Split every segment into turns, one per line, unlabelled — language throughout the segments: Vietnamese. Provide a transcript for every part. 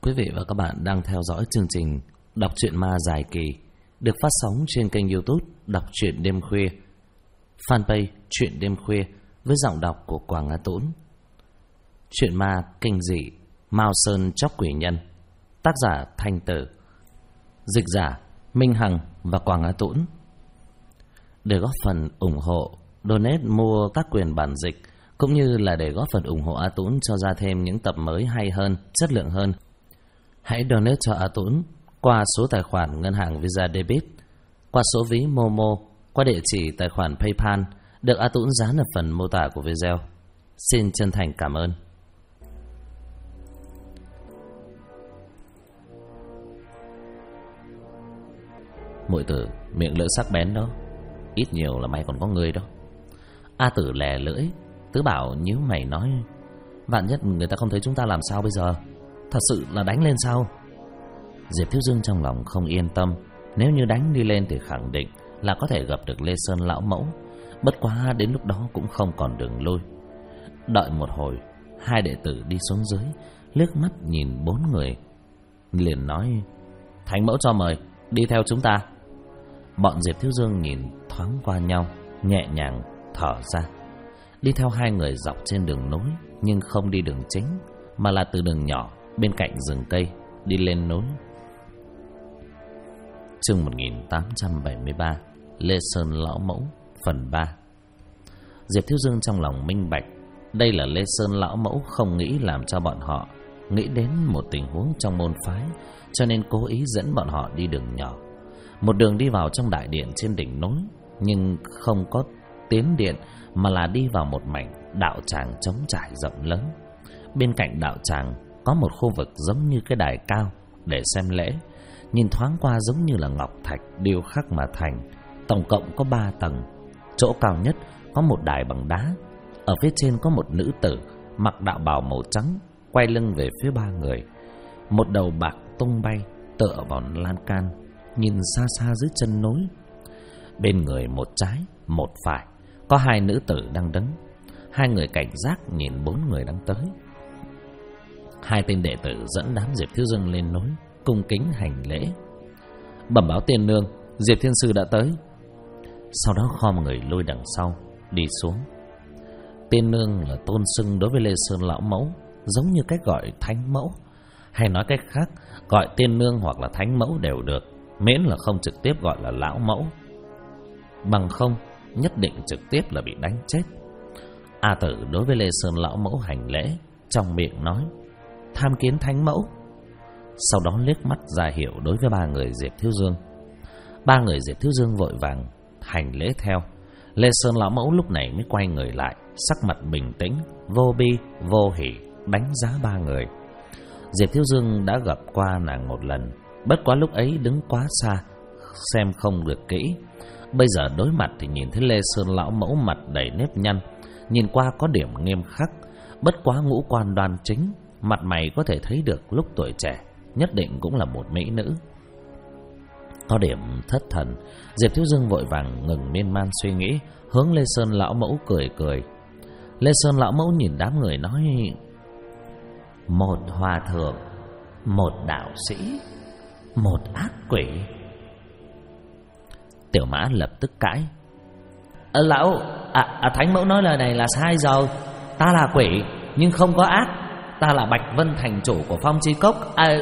Quý vị và các bạn đang theo dõi chương trình Đọc truyện ma dài kỳ được phát sóng trên kênh YouTube Đọc truyện đêm khuya, fanpage Truyện đêm khuya với giọng đọc của Quảng Á Tũng. Truyện ma kinh dị Mao Sơn Chóc Quỷ Nhân, tác giả Thanh Tử, dịch giả Minh Hằng và Quảng Á Tũng. Để góp phần ủng hộ, donate mua các quyền bản dịch cũng như là để góp phần ủng hộ A Tũng cho ra thêm những tập mới hay hơn, chất lượng hơn, hãy donate cho A Tũng qua số tài khoản ngân hàng Visa Debit, qua số ví Momo, qua địa chỉ tài khoản PayPal được A Tũng dán ở phần mô tả của video. Xin chân thành cảm ơn. Muội tử, miệng lưỡi sắc bén đó, ít nhiều là mày còn có người đó. A Tử lè lưỡi, Tứ Bảo nhíu mày nói: vạn nhất người ta không thấy chúng ta làm sao bây giờ? Thật sự là đánh lên sao? Diệp Thiếu Dương trong lòng không yên tâm. Nếu như đánh đi lên thì khẳng định là có thể gặp được Lê Sơn lão mẫu. Bất quá đến lúc đó cũng không còn đường lui. Đợi một hồi, hai đệ tử đi xuống dưới, liếc mắt nhìn bốn người, liền nói: Thánh mẫu cho mời, đi theo chúng ta. Bọn Diệp Thiếu Dương nhìn thoáng qua nhau, nhẹ nhàng thở ra. Đi theo hai người dọc trên đường nối, nhưng không đi đường chính, mà là từ đường nhỏ bên cạnh rừng cây đi lên núi. Chương 1873, Lê Sơn lão mẫu, phần 3. Diệp Thiếu Dương trong lòng minh bạch, đây là Lê Sơn lão mẫu không nghĩ làm cho bọn họ nghĩ đến một tình huống trong môn phái, cho nên cố ý dẫn bọn họ đi đường nhỏ, một đường đi vào trong đại điện trên đỉnh núi, nhưng không có tiến điện mà là đi vào một mảnh đạo tràng trống trải rộng lớn. Bên cạnh đạo tràng có một khu vực giống như cái đài cao để xem lễ, nhìn thoáng qua giống như là ngọc thạch điêu khắc mà thành. Tổng cộng có 3 tầng. Chỗ cao nhất có một đài bằng đá, ở phía trên có một nữ tử mặc đạo bào màu trắng, quay lưng về phía ba người, một đầu bạc tung bay tựa vào lan can, nhìn xa xa dưới chân núi. Bên người một trái một phải có hai nữ tử đang đứng, hai người cảnh giác nhìn 4 người đang tới. Hai tên đệ tử dẫn đám Diệp Thiếu Dương lên núi, cung kính hành lễ. Bẩm báo tiên nương, Diệp Thiên Sư đã tới. Sau đó khom người lôi đằng sau đi xuống. Tiên nương là tôn xưng đối với Lê Sơn lão mẫu, giống như cách gọi thánh mẫu, hay nói cách khác, gọi tiên nương hoặc là thánh mẫu đều được, miễn là không trực tiếp gọi là lão mẫu. Bằng không nhất định trực tiếp là bị đánh chết. A Tử đối với Lê Sơn lão mẫu hành lễ, trong miệng nói: tham kiến thánh mẫu. Sau đó liếc mắt ra hiệu đối với 3 người Diệp Thiếu Dương. 3 người Diệp Thiếu Dương vội vàng hành lễ theo. Lê Sơn lão mẫu lúc này mới quay người lại, sắc mặt bình tĩnh, vô bi vô hỉ đánh giá 3 người. Diệp Thiếu Dương đã gặp qua nàng một lần, bất quá lúc ấy đứng quá xa, xem không được kỹ. Bây giờ đối mặt thì nhìn thấy Lê Sơn lão mẫu mặt đầy nếp nhăn, nhìn qua có điểm nghiêm khắc, bất quá ngũ quan đoan chính, mặt mày có thể thấy được lúc tuổi trẻ nhất định cũng là một mỹ nữ. Có điểm thất thần, Diệp Thiếu Dương vội vàng ngừng miên man suy nghĩ, hướng Lê Sơn lão mẫu cười cười. Lê Sơn lão mẫu nhìn đám người nói: một hòa thượng, một đạo sĩ, một ác quỷ. Tiểu Mã lập tức cãi: lão, thánh mẫu nói lời này là sai rồi. Ta là quỷ nhưng không có ác, ta là Bạch Vân thành chủ của Phong Chi Cốc.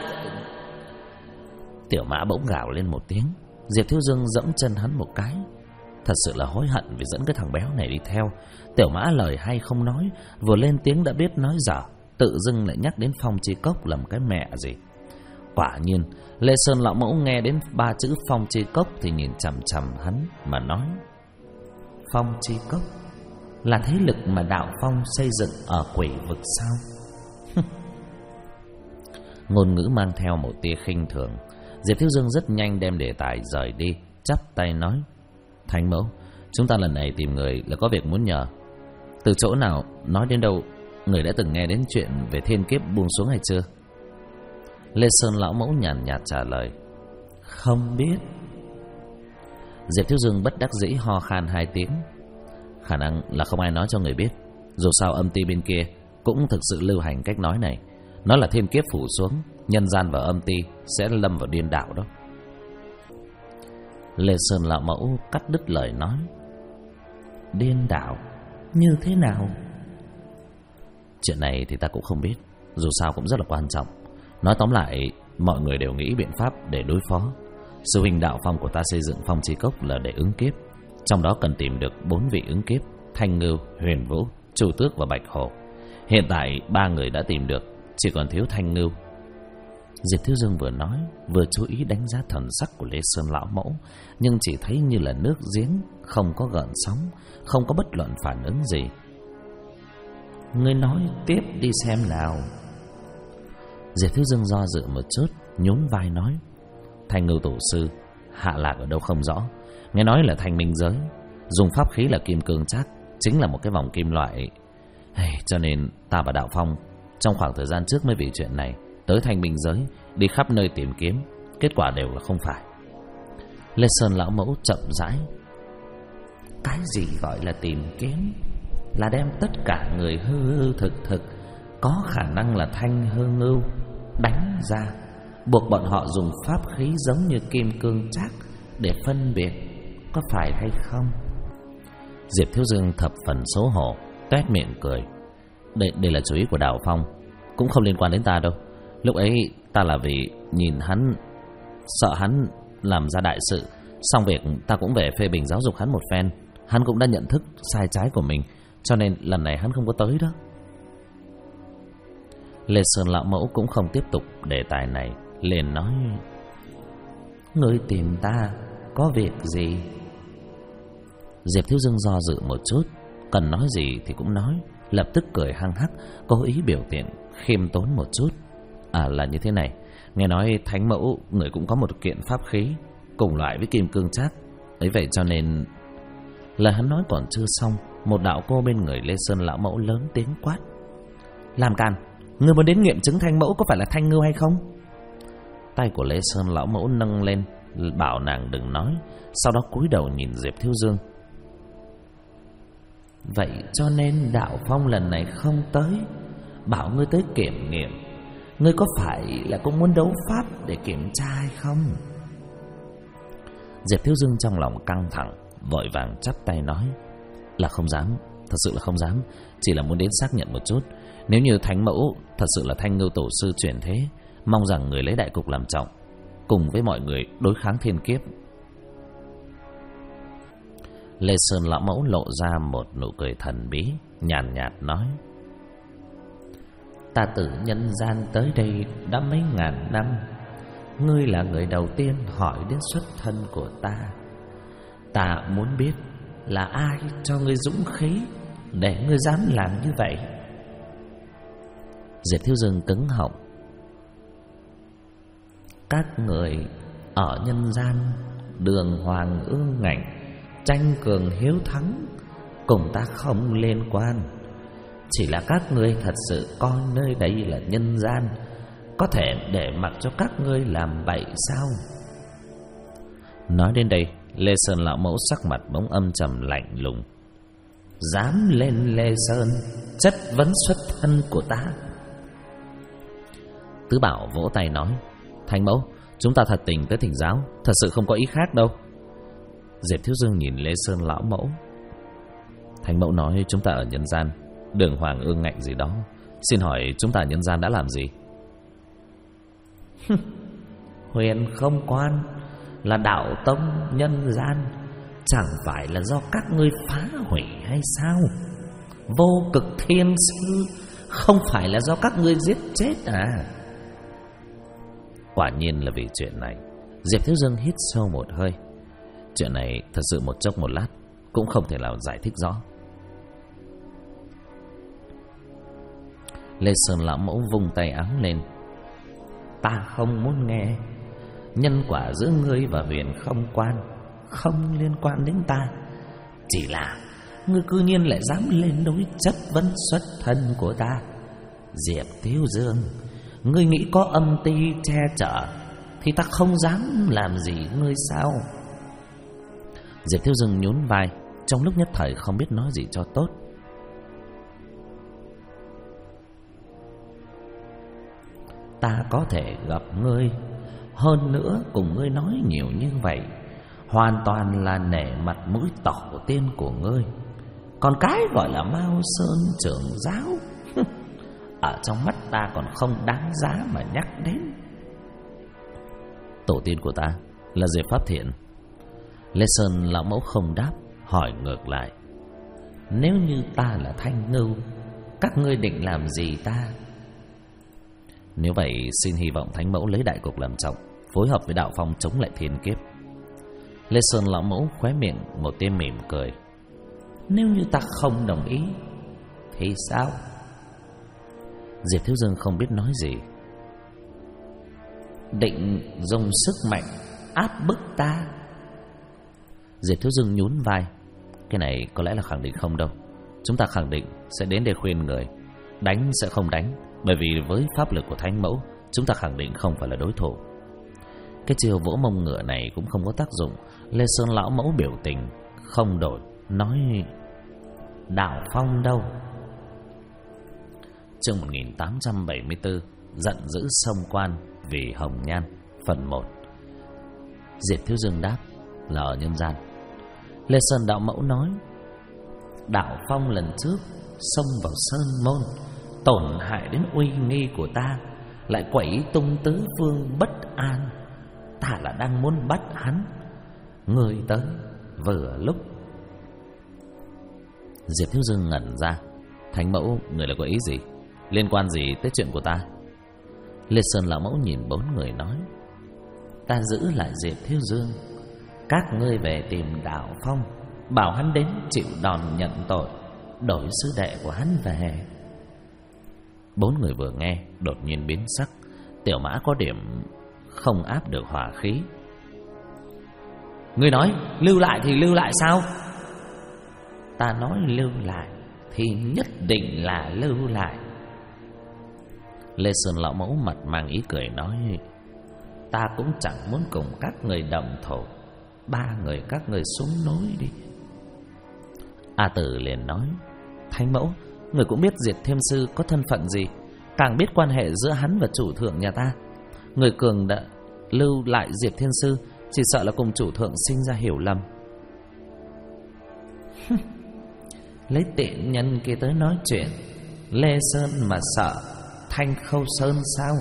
Tiểu Mã bỗng gào lên một tiếng. Diệp Thiếu Dương giẫm chân hắn một cái, thật sự là hối hận vì dẫn cái thằng béo này đi theo. Tiểu Mã lời hay không nói, vừa lên tiếng đã biết nói dở, tự dưng lại nhắc đến Phong Chi Cốc làm cái mẹ gì. Quả nhiên Lê Sơn lão mẫu nghe đến 3 chữ Phong Chi Cốc thì nhìn chằm chằm hắn mà nói: Phong Chi Cốc là thế lực mà đạo Phong xây dựng ở quỷ vực sao? Ngôn ngữ mang theo một tia khinh thường. Diệp Thiếu Dương rất nhanh đem đề tài rời đi, chắp tay nói: thánh mẫu, chúng ta lần này tìm người là có việc muốn nhờ. Từ chỗ nào, nói đến đâu, người đã từng nghe đến chuyện về thiên kiếp buông xuống hay chưa? Lê Sơn lão mẫu nhàn nhạt trả lời: không biết. Diệp Thiếu Dương bất đắc dĩ ho khan 2 tiếng. Khả năng là không ai nói cho người biết. Dù sao âm ty bên kia cũng thực sự lưu hành cách nói này. Nó là thiên kiếp phủ xuống, nhân gian và âm ti sẽ lâm vào điên đảo đó. Lê Sơn lão mẫu cắt đứt lời nói. Điên đảo như thế nào? Chuyện này thì ta cũng không biết, dù sao cũng rất là quan trọng. Nói tóm lại, mọi người đều nghĩ biện pháp để đối phó. Sư huynh đạo phong của ta xây dựng Phong Chi Cốc là để ứng kiếp, trong đó cần tìm được 4 vị ứng kiếp: Thanh Ngưu, Huyền Vũ, Chu Tước và Bạch Hổ. Hiện tại 3 người đã tìm được, chỉ còn thiếu Thanh Ngưu. Diệp Thiếu Dương vừa nói vừa chú ý đánh giá thần sắc của Lê Sơn lão mẫu, nhưng chỉ thấy như là nước giếng, không có gợn sóng, không có bất luận phản ứng gì. Ngươi nói tiếp đi xem nào. Diệp Thiếu Dương do dự một chút, nhún vai nói: Thanh Ngưu tổ sư hạ lạc ở đâu không rõ, nghe nói là Thanh Minh giới, dùng pháp khí là kim cương trác, chính là một cái vòng kim loại. Cho nên ta và đạo phong trong khoảng thời gian trước mới vì chuyện này tới Thanh Minh giới, đi khắp nơi tìm kiếm, kết quả đều là không phải. Lê Sơn lão mẫu chậm rãi: Cái gì gọi là tìm kiếm? Là đem tất cả người hư hư thực thực có khả năng là Thanh Hư Ngưu đánh ra, buộc bọn họ dùng pháp khí giống như kim cương trác để phân biệt, có phải hay không? Diệp Thiếu Dương thập phần xấu hổ, toét miệng cười. Đây là chủ ý của Đạo Phong, cũng không liên quan đến ta đâu. Lúc ấy ta là vì nhìn hắn, sợ hắn làm ra đại sự, xong việc ta cũng về phê bình giáo dục hắn một phen. Hắn cũng đã nhận thức sai trái của mình, cho nên lần này hắn không có tới đó. Lê Sơn lão mẫu cũng không tiếp tục đề tài này, liền nói: Ngươi tìm ta có việc gì? Diệp Thiếu Dương do dự một chút, cần nói gì thì cũng nói, lập tức cười hăng hắc, cố ý biểu hiện khiêm tốn một chút. Là như thế này, nghe nói thánh mẫu người cũng có một kiện pháp khí cùng loại với kim cương trác ấy, vậy cho nên... Lời hắn nói còn chưa xong, một đạo cô bên người Lê Sơn lão mẫu lớn tiếng quát: Làm càn! Ngươi muốn đến nghiệm chứng Thanh mẫu có phải là Thanh Ngưu hay không? Tay của Lê Sơn lão mẫu nâng lên bảo nàng đừng nói, sau đó cúi đầu nhìn Diệp Thiếu Dương. Vậy cho nên Đạo Phong lần này không tới, bảo ngươi tới kiểm nghiệm. Ngươi có phải là cũng muốn đấu pháp để kiểm tra hay không? Diệp Thiếu Dương trong lòng căng thẳng, vội vàng chắp tay nói: Là không dám, thật sự là không dám, chỉ là muốn đến xác nhận một chút. Nếu như thánh mẫu thật sự là Thanh Ngưu tổ sư chuyển thế, mong rằng người lấy đại cục làm trọng, cùng với mọi người đối kháng thiên kiếp. Lê Sơn lão mẫu lộ ra một nụ cười thần bí, nhàn nhạt nói: Ta từ nhân gian tới đây đã mấy ngàn năm, ngươi là người đầu tiên hỏi đến xuất thân của ta. Ta muốn biết là ai cho ngươi dũng khí để ngươi dám làm như vậy. Diệp Thiếu Dương cứng họng: Các người ở nhân gian đường hoàng ương ngạnh, tranh cường hiếu thắng, cùng ta không liên quan. Chỉ là các ngươi thật sự coi nơi đây là nhân gian, có thể để mặc cho các ngươi làm bậy sao? Nói đến đây, Lê Sơn lão mẫu sắc mặt bỗng âm trầm lạnh lùng: Dám lên Lê Sơn chất vấn xuất thân của ta? Tứ Bảo vỗ tay nói: Thánh mẫu, chúng ta thật tình tới thỉnh giáo, thật sự không có ý khác đâu. Diệp Thiếu Dương nhìn Lê Sơn lão mẫu: Thánh mẫu nói chúng ta ở nhân gian đường hoàng ương ngạnh gì đó, xin hỏi chúng ta ở nhân gian đã làm gì? Huyền không quan là đạo tông nhân gian, chẳng phải là do các ngươi phá hủy hay sao? Vô cực thiên sư không phải là do các ngươi giết chết à? Quả nhiên là vì chuyện này. Diệp Thiếu Dương hít sâu một hơi. Chuyện này thật sự một chốc một lát cũng không thể nào giải thích rõ. Lê Sơn lão mẫu vung tay áo lên: Ta không muốn nghe. Nhân quả giữa ngươi và Huyền không quan, không liên quan đến ta. Chỉ là ngươi cư nhiên lại dám lên đối chất vấn xuất thân của ta. Diệp Thiếu Dương, ngươi nghĩ có âm ti che chở thì ta không dám làm gì ngươi sao? Diệp Thiếu Dương nhún vai, trong lúc nhất thời không biết nói gì cho tốt. ta có thể gặp ngươi. Hơn nữa cùng ngươi nói nhiều như vậy, hoàn toàn là nể mặt mũi tổ tiên của ngươi. Còn cái gọi là Mao Sơn trưởng giáo ở trong mắt ta còn không đáng giá mà nhắc đến. Tổ tiên của ta là Diệp Pháp Thiện. Lê Sơn lão mẫu không đáp, hỏi ngược lại: nếu như ta là Thanh Ngưu, các ngươi định làm gì ta? Nếu vậy xin hy vọng Thánh mẫu lấy đại cục làm trọng, phối hợp với đạo phong chống lại thiên kiếp. Lê Sơn lão mẫu khóe miệng một tia mỉm cười: nếu như ta không đồng ý thì sao? Diệp Thiếu Dương không biết nói gì. Định dùng sức mạnh áp bức ta? Diệp Thiếu Dương nhún vai: cái này có lẽ là khẳng định không đâu. Chúng ta khẳng định sẽ đến để khuyên người. Đánh sẽ không đánh, bởi vì với pháp lực của Thánh mẫu, chúng ta khẳng định không phải là đối thủ. Cái chiều vỗ mông ngựa này cũng không có tác dụng. Lê Sơn lão mẫu biểu tình không đổi, nói: đạo phong đâu? Chương 1874 giận dữ xông quan vì hồng nhan, phần 1. Diệp Thiếu Dương đáp: là ở nhân gian. Lê Sơn đạo mẫu nói: đạo phong lần trước xông vào sơn môn, tổn hại đến uy nghi của ta, lại quẩy tung tứ phương bất an. Ta là đang muốn bắt hắn, người tới vừa lúc. Diệp Thiếu Dương ngẩn ra: Thánh mẫu, người là có ý gì? Liên quan gì tới chuyện của ta? Lê Sơn lão mẫu nhìn bốn người nói: ta giữ lại Diệp Thiếu Dương, các ngươi về tìm đạo phong, bảo hắn đến chịu đòn nhận tội, đổi sư đệ của hắn về. Bốn người vừa nghe đột nhiên biến sắc. Tiểu Mã có điểm không áp được hỏa khí. Ngươi nói lưu lại thì lưu lại sao? Ta nói lưu lại thì nhất định là lưu lại. Lê Sơn lão mẫu mặt mang ý cười nói: ta cũng chẳng muốn cùng các người đồng thủ, ba người các người xuống núi đi. A Tử liền nói: Thánh mẫu, người cũng biết Diệp Thiêm sư có thân phận gì, càng biết quan hệ giữa hắn và chủ thượng nhà ta. Người cường đã lưu lại Diệp Thiên sư, chỉ sợ là cùng chủ thượng sinh ra hiểu lầm. Lấy tiện nhân kia tới nói chuyện, Lê Sơn mà sợ Thanh Khâu Sơn sao?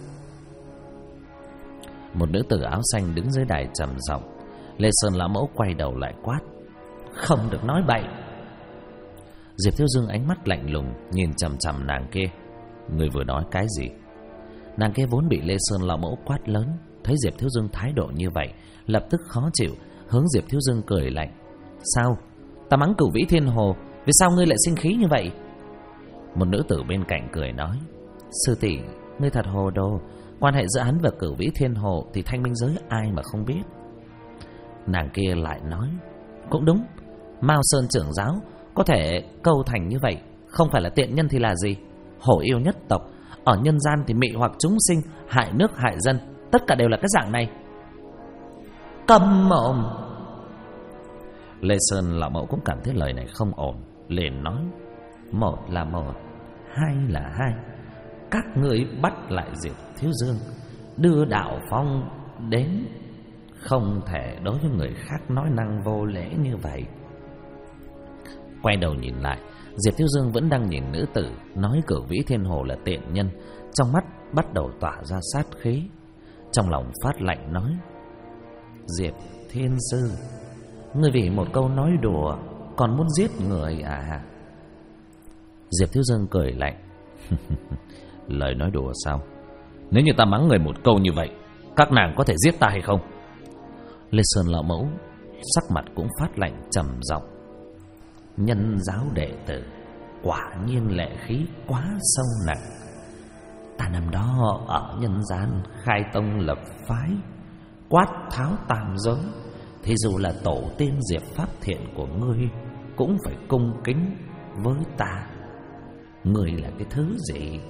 Một nữ tử áo xanh đứng dưới đài trầm giọng. Lê Sơn lão mẫu quay đầu lại quát: không được nói bậy. Diệp Thiếu Dương ánh mắt lạnh lùng nhìn chằm chằm nàng kia. Người vừa nói cái gì? Nàng kia vốn bị Lê Sơn lão mẫu quát lớn, thấy Diệp Thiếu Dương thái độ như vậy, lập tức khó chịu, hướng Diệp Thiếu Dương cười lạnh: sao? Ta mắng Cửu Vĩ Thiên Hồ, vì sao ngươi lại sinh khí như vậy? Một nữ tử bên cạnh cười nói: sư tỷ, ngươi thật hồ đồ. Quan hệ giữa hắn và Cửu Vĩ Thiên Hồ thì Thanh Minh giới ai mà không biết. Nàng kia lại nói: cũng đúng, Mao Sơn trưởng giáo có thể câu thành như vậy, không phải là tiện nhân thì là gì? Hổ yêu nhất tộc, ở nhân gian thì mị hoặc chúng sinh, hại nước hại dân, tất cả đều là cái dạng này. Câm mồm! Lê Sơn lão mẫu cũng cảm thấy lời này không ổn, liền nói: một là một, hai là hai. Các ngươi bắt lại Diệp Thiếu Dương, đưa đạo phong đến, không thể đối với người khác nói năng vô lễ như vậy. Quay đầu nhìn lại, Diệp Thiếu Dương vẫn đang nhìn nữ tử nói Cửu Vĩ Thiên Hồ là tiện nhân, trong mắt bắt đầu tỏa ra sát khí. Trong lòng phát lạnh nói: Diệp Thiên Sư, ngươi vì một câu nói đùa còn muốn giết người à? Diệp Thiếu Dương cười lạnh: lời nói đùa sao? Nếu như ta mắng người một câu như vậy, các nàng có thể giết ta hay không? Lê Sơn lão mẫu sắc mặt cũng phát lạnh trầm giọng: nhân giáo đệ tử quả nhiên lệ khí quá sâu nặng. Ta năm đó ở nhân gian khai tông lập phái, quát tháo tam giới, thì dù là tổ tiên Diệp Pháp Thiện của ngươi cũng phải cung kính với ta. Ngươi là cái thứ gì?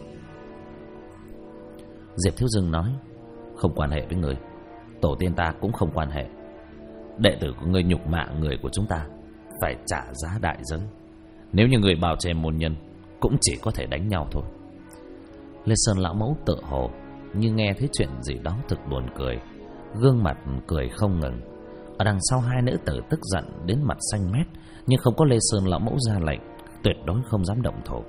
Diệp Thiếu Dương nói: không quan hệ với ngươi, tổ tiên ta cũng không quan hệ. Đệ tử của ngươi nhục mạ người của chúng ta, phải trả giá đại giới. Nếu như người bào chè môn nhân, cũng chỉ có thể đánh nhau thôi. Lê Sơn lão mẫu tự hồ như nghe thấy chuyện gì đó thực buồn cười, gương mặt cười không ngừng. Ở đằng sau hai nữ tử tức giận đến mặt xanh mét, nhưng không có Lê Sơn lão mẫu ra lệnh, tuyệt đối không dám động thủ.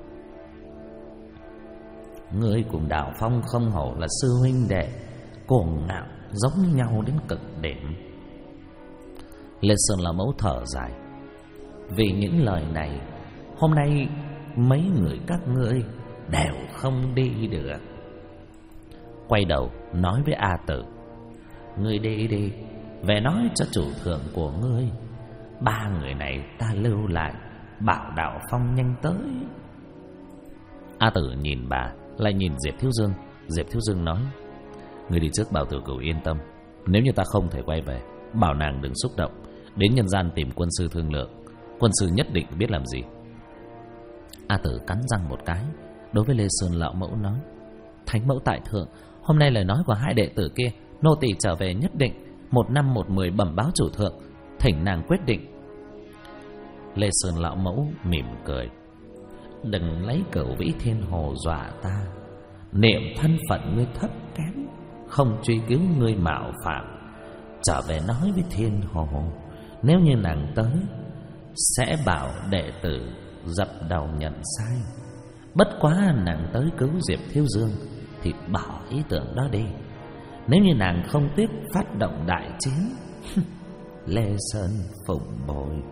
Ngươi cùng Đạo Phong không hổ là sư huynh đệ, cuồng ngạo giống nhau đến cực điểm. Lê Sơn lão mẫu thở dài. Vì những lời này, hôm nay mấy người các ngươi đều không đi được. Quay đầu nói với A Tử, ngươi đi đi, về nói cho chủ thượng của ngươi, ba người này ta lưu lại, bảo Đạo Phong nhanh tới. A Tử nhìn bà, lại nhìn Diệp Thiếu Dương. Diệp Thiếu Dương nói, ngươi đi trước bảo Tử Cửu yên tâm, nếu như ta không thể quay về, bảo nàng đừng xúc động, đến nhân gian tìm quân sư thương lượng, quân sư nhất định biết làm gì. A Tử cắn răng một cái, đối với Lê Sơn lão mẫu nói, thánh mẫu tại thượng, hôm nay lời nói của hai đệ tử kia, nô tỳ trở về nhất định 1 năm 1 10 bẩm báo chủ thượng, thỉnh nàng quyết định. Lê Sơn lão mẫu mỉm cười, đừng lấy Cửu Vĩ Thiên Hồ dọa ta, niệm thân phận ngươi thấp kém, không truy cứu ngươi mạo phạm, trở về nói với Thiên Hồ, nếu như nàng tới sẽ bảo đệ tử dập đầu nhận sai. Bất quá nàng tới cứu Diệp Thiếu Dương thì bỏ ý tưởng đó đi. Nếu như nàng không tiếc phát động đại chiến, Lê Sơn phụng bồi.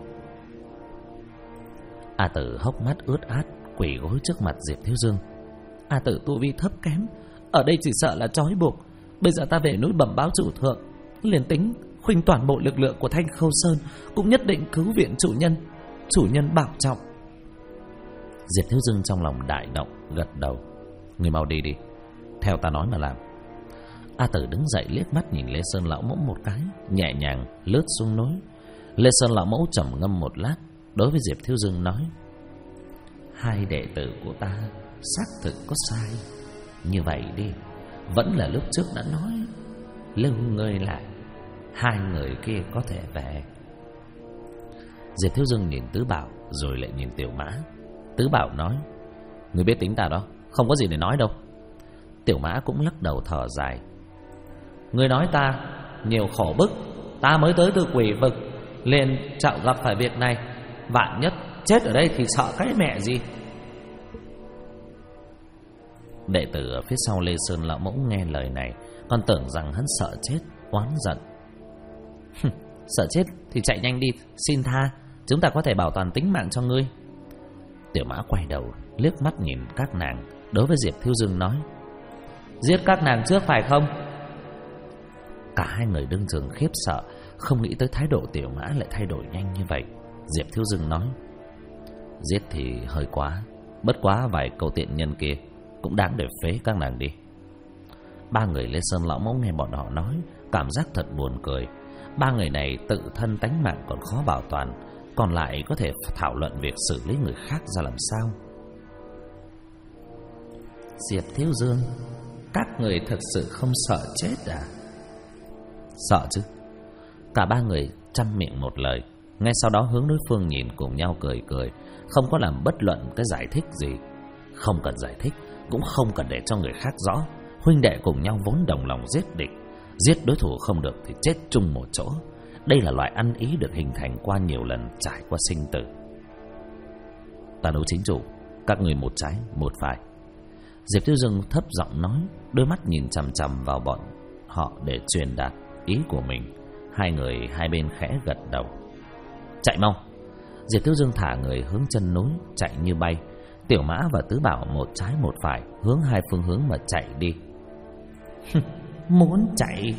A Tử hốc mắt ướt át, quỳ gối trước mặt Diệp Thiếu Dương. A Tử tu vi thấp kém, ở đây chỉ sợ là trói buộc. Bây giờ ta về núi bẩm báo chủ thượng, liền tính khuynh toàn bộ lực lượng của Thanh Khâu Sơn, cũng nhất định cứu viện chủ nhân. Chủ nhân bảo trọng. Diệp Thiếu Dương trong lòng đại động, gật đầu. Người mau đi đi, theo ta nói mà làm. A Tử đứng dậy liếc mắt nhìn Lê Sơn lão mẫu một cái, nhẹ nhàng lướt xuống núi. Lê Sơn lão mẫu trầm ngâm một lát, đối với Diệp Thiếu Dương nói, hai đệ tử của ta xác thực có sai. Như vậy đi, vẫn là lúc trước đã nói, lưu ngươi lại, hai người kia có thể về. Diệp Thiếu Dương nhìn Tứ Bảo, rồi lại nhìn Tiểu Mã. Tứ Bảo nói, ngươi biết tính ta đó, không có gì để nói đâu. Tiểu Mã cũng lắc đầu thở dài, ngươi nói ta nhiều khổ bức, ta mới tới từ quỷ vực, liền chạo gặp phải việc này, vạn nhất chết ở đây thì sợ cái mẹ gì. Đệ tử ở phía sau Lê Sơn lão mẫu nghe lời này, còn tưởng rằng hắn sợ chết, oán giận. Sợ chết thì chạy nhanh đi, xin tha, chúng ta có thể bảo toàn tính mạng cho ngươi. Tiểu Mã quay đầu liếc mắt nhìn các nàng, đối với Diệp Thiếu Dương nói, giết các nàng trước phải không? Cả hai người đương trường khiếp sợ, không nghĩ tới thái độ Tiểu Mã lại thay đổi nhanh như vậy. Diệp Thiếu Dương nói, giết thì hơi quá, bất quá vài câu tiện nhân kia cũng đáng để phế các nàng đi. Ba người Lê Sơn lão mẫu nghe bọn họ nói, cảm giác thật buồn cười. Ba người này tự thân tánh mạng còn khó bảo toàn, còn lại có thể thảo luận việc xử lý người khác ra làm sao. Diệp Thiếu Dương, các người thật sự không sợ chết à? Sợ chứ. Cả ba người chăm miệng một lời, ngay sau đó hướng đối phương nhìn, cùng nhau cười cười, không có làm bất luận cái giải thích gì. Không cần giải thích, cũng không cần để cho người khác rõ. Huynh đệ cùng nhau vốn đồng lòng giết địch, giết đối thủ không được thì chết chung một chỗ. Đây là loại ăn ý được hình thành qua nhiều lần trải qua sinh tử. Ta đấu chính chủ, các người một trái một phải. Diệp Thiếu Dương thấp giọng nói, đôi mắt nhìn chằm chằm vào bọn họ để truyền đạt ý của mình. Hai người hai bên khẽ gật đầu. Chạy mau. Diệp Thiếu Dương thả người hướng chân núi chạy như bay. Tiểu Mã và Tứ Bảo một trái một phải, hướng hai phương hướng mà chạy đi. Muốn chạy.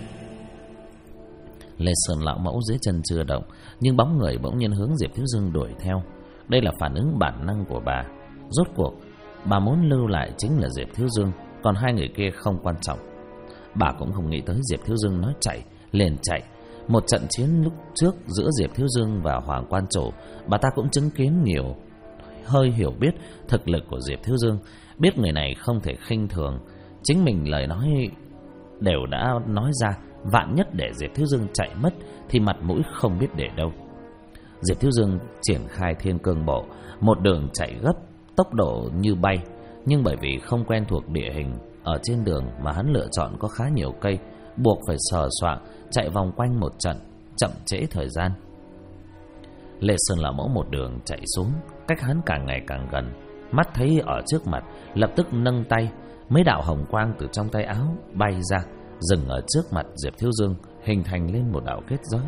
Lê Sơn lão mẫu dưới chân chưa động, nhưng bóng người bỗng nhiên hướng Diệp Thiếu Dương đuổi theo. Đây là phản ứng bản năng của bà. Rốt cuộc bà muốn lưu lại chính là Diệp Thiếu Dương, còn hai người kia không quan trọng. Bà cũng không nghĩ tới Diệp Thiếu Dương nói chạy liền chạy. Một trận chiến lúc trước giữa Diệp Thiếu Dương và Hoàng Quan Chủ, bà ta cũng chứng kiến nhiều, hơi hiểu biết thực lực của Diệp Thiếu Dương, biết người này không thể khinh thường. Chính mình lời nói đều đã nói ra, vạn nhất để Diệp Thiếu Dương chạy mất thì mặt mũi không biết để đâu. Diệp Thiếu Dương triển khai Thiên Cương Bộ, một đường chạy gấp, tốc độ như bay, nhưng bởi vì không quen thuộc địa hình, ở trên đường mà hắn lựa chọn có khá nhiều cây, buộc phải sờ soạng chạy vòng quanh một trận, chậm trễ thời gian. Lê Sơn Lão Mẫu một đường chạy xuống, cách hắn càng ngày càng gần. Mắt thấy ở trước mặt, lập tức nâng tay, mấy đạo hồng quang từ trong tay áo bay ra, dừng ở trước mặt Diệp Thiếu Dương, hình thành lên một đạo kết giới.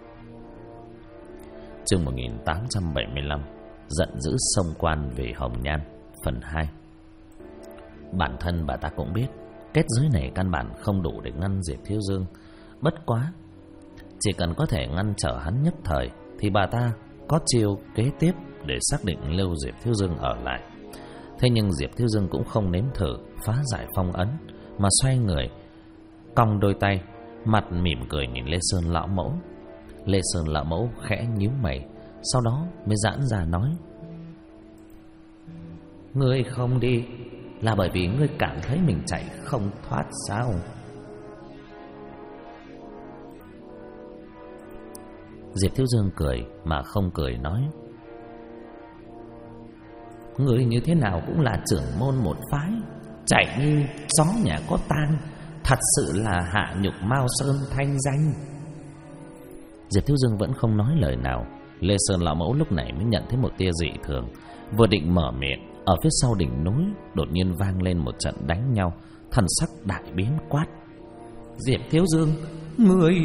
Chương 1875 Giận dữ xông quan về Hồng Nhan, phần 2. Bản thân bà ta cũng biết kết giới này căn bản không đủ để ngăn Diệp Thiếu Dương. Bất quá, chỉ cần có thể ngăn trở hắn nhất thời thì bà ta có chiêu kế tiếp để xác định lưu Diệp Thiếu Dương ở lại. Thế nhưng Diệp Thiếu Dương cũng không nếm thử phá giải phong ấn, mà xoay người, cong đôi tay, mặt mỉm cười nhìn Lê Sơn Lão Mẫu. Lê Sơn Lão Mẫu khẽ nhíu mày, sau đó mới giãn ra nói: "Ngươi không đi là bởi vì ngươi cảm thấy mình chạy không thoát sao?" Diệp Thiếu Dương cười mà không cười nói: "Ngươi như thế nào cũng là trưởng môn một phái, chạy như chó nhà có tang, thật sự là hạ nhục Mao Sơn thanh danh." Diệp Thiếu Dương vẫn không nói lời nào. Lê Sơn Lão Mẫu lúc này mới nhận thấy một tia dị thường, vừa định mở miệng, ở phía sau đỉnh núi đột nhiên vang lên một trận đánh nhau, thần sắc đại biến quát: "Diệp Thiếu Dương, ngươi..."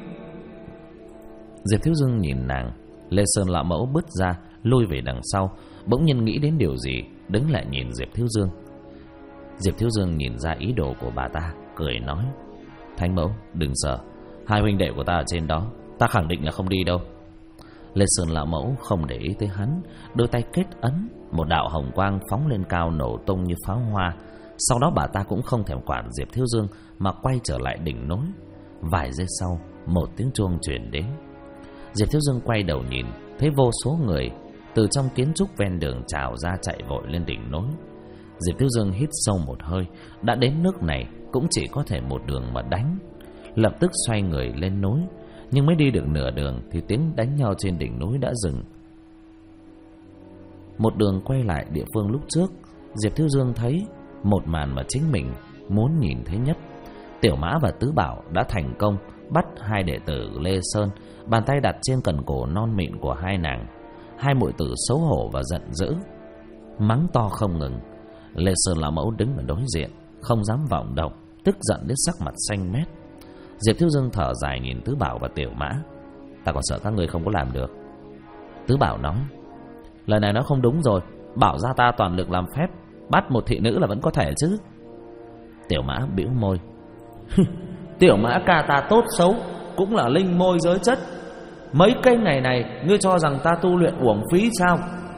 Diệp Thiếu Dương nhìn nàng. Lê Sơn Lão Mẫu bứt ra lui về đằng sau, bỗng nhiên nghĩ đến điều gì, đứng lại nhìn Diệp Thiếu Dương. Diệp Thiếu Dương nhìn ra ý đồ của bà ta, cười nói: "Thánh Mẫu đừng sợ, hai huynh đệ của ta ở trên đó, ta khẳng định là không đi đâu." Lê Sơn Lão Mẫu không để ý tới hắn, đôi tay kết ấn, một đạo hồng quang phóng lên cao nổ tung như pháo hoa. Sau đó bà ta cũng không thèm quản Diệp Thiếu Dương mà quay trở lại đỉnh núi. Vài giây sau, một tiếng chuông truyền đến. Diệp Thiếu Dương quay đầu nhìn, thấy vô số người từ trong kiến trúc ven đường trào ra chạy vội lên đỉnh núi. Diệp Thiếu Dương hít sâu một hơi, đã đến nước này cũng chỉ có thể một đường mà đánh. Lập tức xoay người lên núi, nhưng mới đi được nửa đường thì tiếng đánh nhau trên đỉnh núi đã dừng. Một đường quay lại địa phương lúc trước, Diệp Thiếu Dương thấy một màn mà chính mình muốn nhìn thấy nhất. Tiểu Mã và Tứ Bảo đã thành công bắt hai đệ tử Lê Sơn, bàn tay đặt trên cần cổ non mịn của hai nàng. Hai muội tử xấu hổ và giận dữ, mắng to không ngừng. Lê Sơn Lão Mẫu đứng ở đối diện, không dám vọng động, tức giận đến sắc mặt xanh mét. Diệp Thiếu Dương thở dài nhìn Tứ Bảo và Tiểu Mã: "Ta còn sợ các người không có làm được." Tứ Bảo nói: "Lời này nó không đúng rồi, bảo ra ta toàn lực làm phép, bắt một thị nữ là vẫn có thể chứ." Tiểu Mã bĩu môi: "Tiểu Mã ca ta tốt xấu cũng là linh môi giới chất, mấy cây ngày này ngươi cho rằng ta tu luyện uổng phí sao?"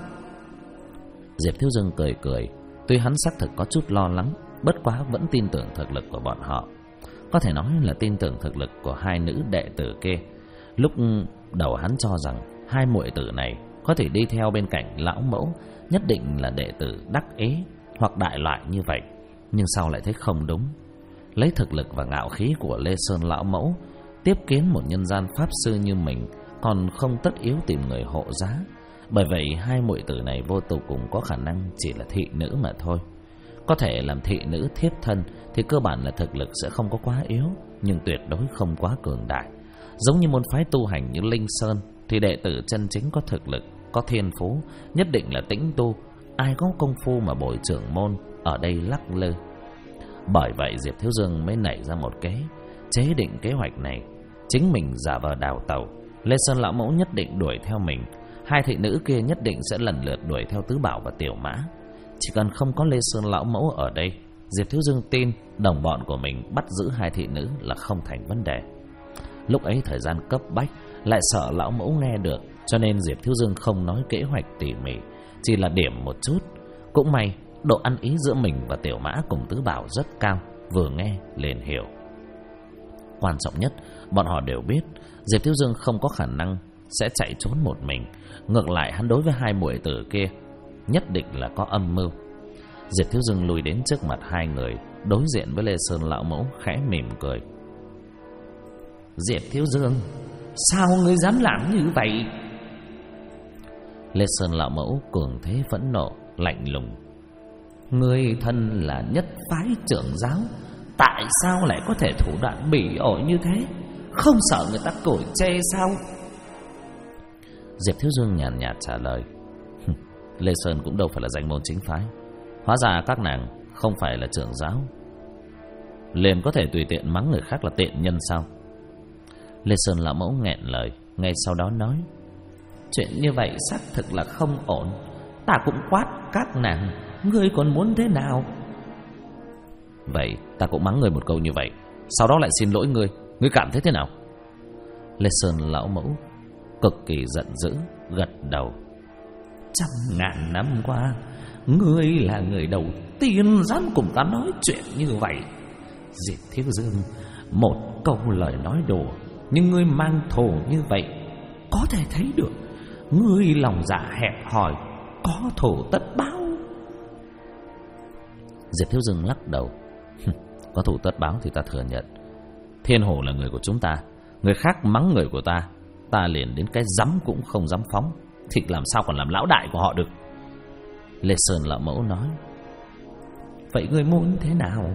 Diệp Thiếu Dương cười cười, tuy hắn xác thực có chút lo lắng, bất quá vẫn tin tưởng thực lực của bọn họ. Có thể nói là tin tưởng thực lực của hai nữ đệ tử kia. Lúc đầu hắn cho rằng hai muội tử này có thể đi theo bên cạnh lão mẫu, nhất định là đệ tử đắc ý hoặc đại loại như vậy. Nhưng sau lại thấy không đúng. Lấy thực lực và ngạo khí của Lê Sơn Lão Mẫu, tiếp kiến một nhân gian pháp sư như mình còn không tất yếu tìm người hộ giá. Bởi vậy hai muội tử này vô tục cũng có khả năng chỉ là thị nữ mà thôi. Có thể làm thị nữ thiếp thân thì cơ bản là thực lực sẽ không có quá yếu, nhưng tuyệt đối không quá cường đại. Giống như môn phái tu hành như Linh Sơn thì đệ tử chân chính có thực lực, có thiên phú, nhất định là tĩnh tu. Ai có công phu mà bồi trưởng môn ở đây lắc lư. Bởi vậy Diệp Thiếu Dương mới nảy ra một kế, chế định kế hoạch này. Chính mình giả vờ đào tẩu, Lê Sơn Lão Mẫu nhất định đuổi theo mình, hai thị nữ kia nhất định sẽ lần lượt đuổi theo Tứ Bảo và Tiểu Mã. Chỉ cần không có Lê Sơn Lão Mẫu ở đây, Diệp Thiếu Dương tin đồng bọn của mình bắt giữ hai thị nữ là không thành vấn đề. Lúc ấy thời gian cấp bách, lại sợ Lão Mẫu nghe được, cho nên Diệp Thiếu Dương không nói kế hoạch tỉ mỉ, chỉ là điểm một chút. Cũng may độ ăn ý giữa mình và Tiểu Mã cùng Tứ Bảo rất cao, vừa nghe liền hiểu. Quan trọng nhất, bọn họ đều biết Diệp Thiếu Dương không có khả năng sẽ chạy trốn một mình. Ngược lại hắn đối với hai muội tử kia nhất định là có âm mưu. Diệp Thiếu Dương lùi đến trước mặt hai người, đối diện với Lê Sơn Lão Mẫu, khẽ mỉm cười: "Diệp Thiếu Dương, sao ngươi dám làm như vậy?" Lê Sơn Lão Mẫu cường thế phẫn nộ, lạnh lùng: Người thân là nhất phái trưởng giáo, tại sao lại có thể thủ đoạn bỉ ổi như thế? Không sợ người ta cổi chê sao? Diệp Thiếu Dương nhàn nhạt trả lời: Lê Sơn cũng đâu phải là danh môn chính phái. Hóa ra các nàng không phải là trưởng giáo, liền có thể tùy tiện mắng người khác là tiện nhân sao? Lê Sơn lão mẫu nghẹn lời, ngay sau đó nói: Chuyện như vậy xác thực là không ổn. Ta cũng quát các nàng, ngươi còn muốn thế nào? Vậy ta cũng mắng ngươi một câu như vậy, sau đó lại xin lỗi ngươi, ngươi cảm thấy thế nào? Lê Sơn lão mẫu cực kỳ giận dữ, gật đầu: Trăm ngàn năm qua, ngươi là người đầu tiên dám cùng ta nói chuyện như vậy. Diệp Thiếu Dương, một câu lời nói đùa, nhưng ngươi mang thù như vậy, có thể thấy được ngươi lòng dạ hẹp hòi, có thù tất báo. Diệp Thiếu Dương lắc đầu: Có thù tất báo thì ta thừa nhận. Thiên Hồ là người của chúng ta, người khác mắng người của ta, ta liền đến cái dám cũng không dám phóng, thì làm sao còn làm lão đại của họ được? Lê Sơn lão mẫu nói: Vậy ngươi muốn thế nào?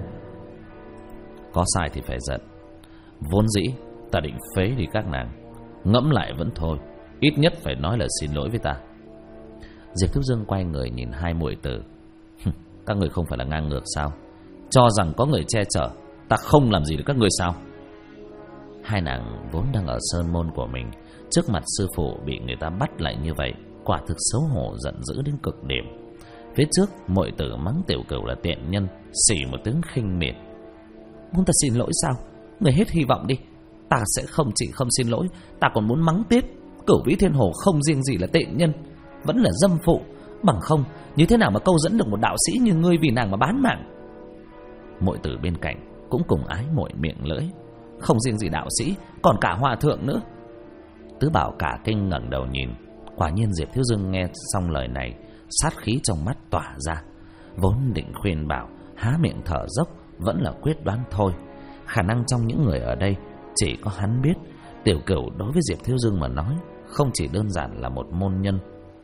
Có sai thì phải giận. Vốn dĩ ta định phế đi các nàng, ngẫm lại vẫn thôi, ít nhất phải nói lời xin lỗi với ta. Diệp Thiếu Dương quay người nhìn hai muội tử: Các người không phải là ngang ngược sao? Cho rằng có người che chở, ta không làm gì được các người sao? Hai nàng vốn đang ở sơn môn của mình, trước mặt sư phụ bị người ta bắt lại như vậy, quả thực xấu hổ giận dữ đến cực điểm. Phía trước muội tử mắng Tiểu Cửu là tiện nhân, xỉ một tiếng khinh miệt: Muốn ta xin lỗi sao? Người hết hy vọng đi. Ta sẽ không chỉ không xin lỗi, ta còn muốn mắng tiếp. Cửu Vĩ Thiên Hồ không riêng gì là tiện nhân, vẫn là dâm phụ. Bằng không, như thế nào mà câu dẫn được một đạo sĩ như ngươi vì nàng mà bán mạng? Muội tử bên cạnh cũng cùng ái muội miệng lưỡi: Không riêng gì đạo sĩ, còn cả hòa thượng nữa. Tứ Bảo cả kinh ngẩng đầu nhìn. Quả nhiên Diệp Thiếu Dương nghe xong lời này, sát khí trong mắt tỏa ra. Vốn định khuyên bảo, há miệng thở dốc, vẫn là quyết đoán thôi. Khả năng trong những người ở đây chỉ có hắn biết, Tiểu Cửu đối với Diệp Thiếu Dương mà nói không chỉ đơn giản là một môn nhân.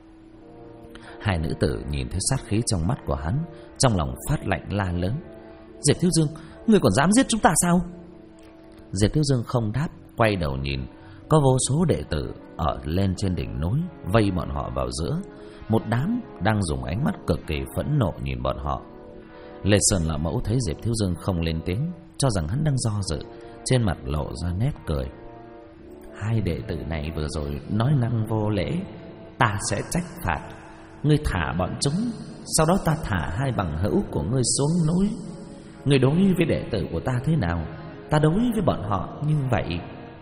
Hai nữ tử nhìn thấy sát khí trong mắt của hắn, trong lòng phát lạnh la lớn: Diệp Thiếu Dương, ngươi còn dám giết chúng ta sao? Diệp Thiếu Dương không đáp, quay đầu nhìn. Có vô số đệ tử ở lên trên đỉnh núi, vây bọn họ vào giữa. Một đám đang dùng ánh mắt cực kỳ phẫn nộ nhìn bọn họ. Lê Sơn lão mẫu thấy Diệp Thiếu Dương không lên tiếng, cho rằng hắn đang do dự, trên mặt lộ ra nét cười: Hai đệ tử này vừa rồi nói năng vô lễ, ta sẽ trách phạt. Ngươi thả bọn chúng, sau đó ta thả hai bằng hữu của ngươi xuống núi. Ngươi đối với đệ tử của ta thế nào, ta đối với bọn họ như vậy.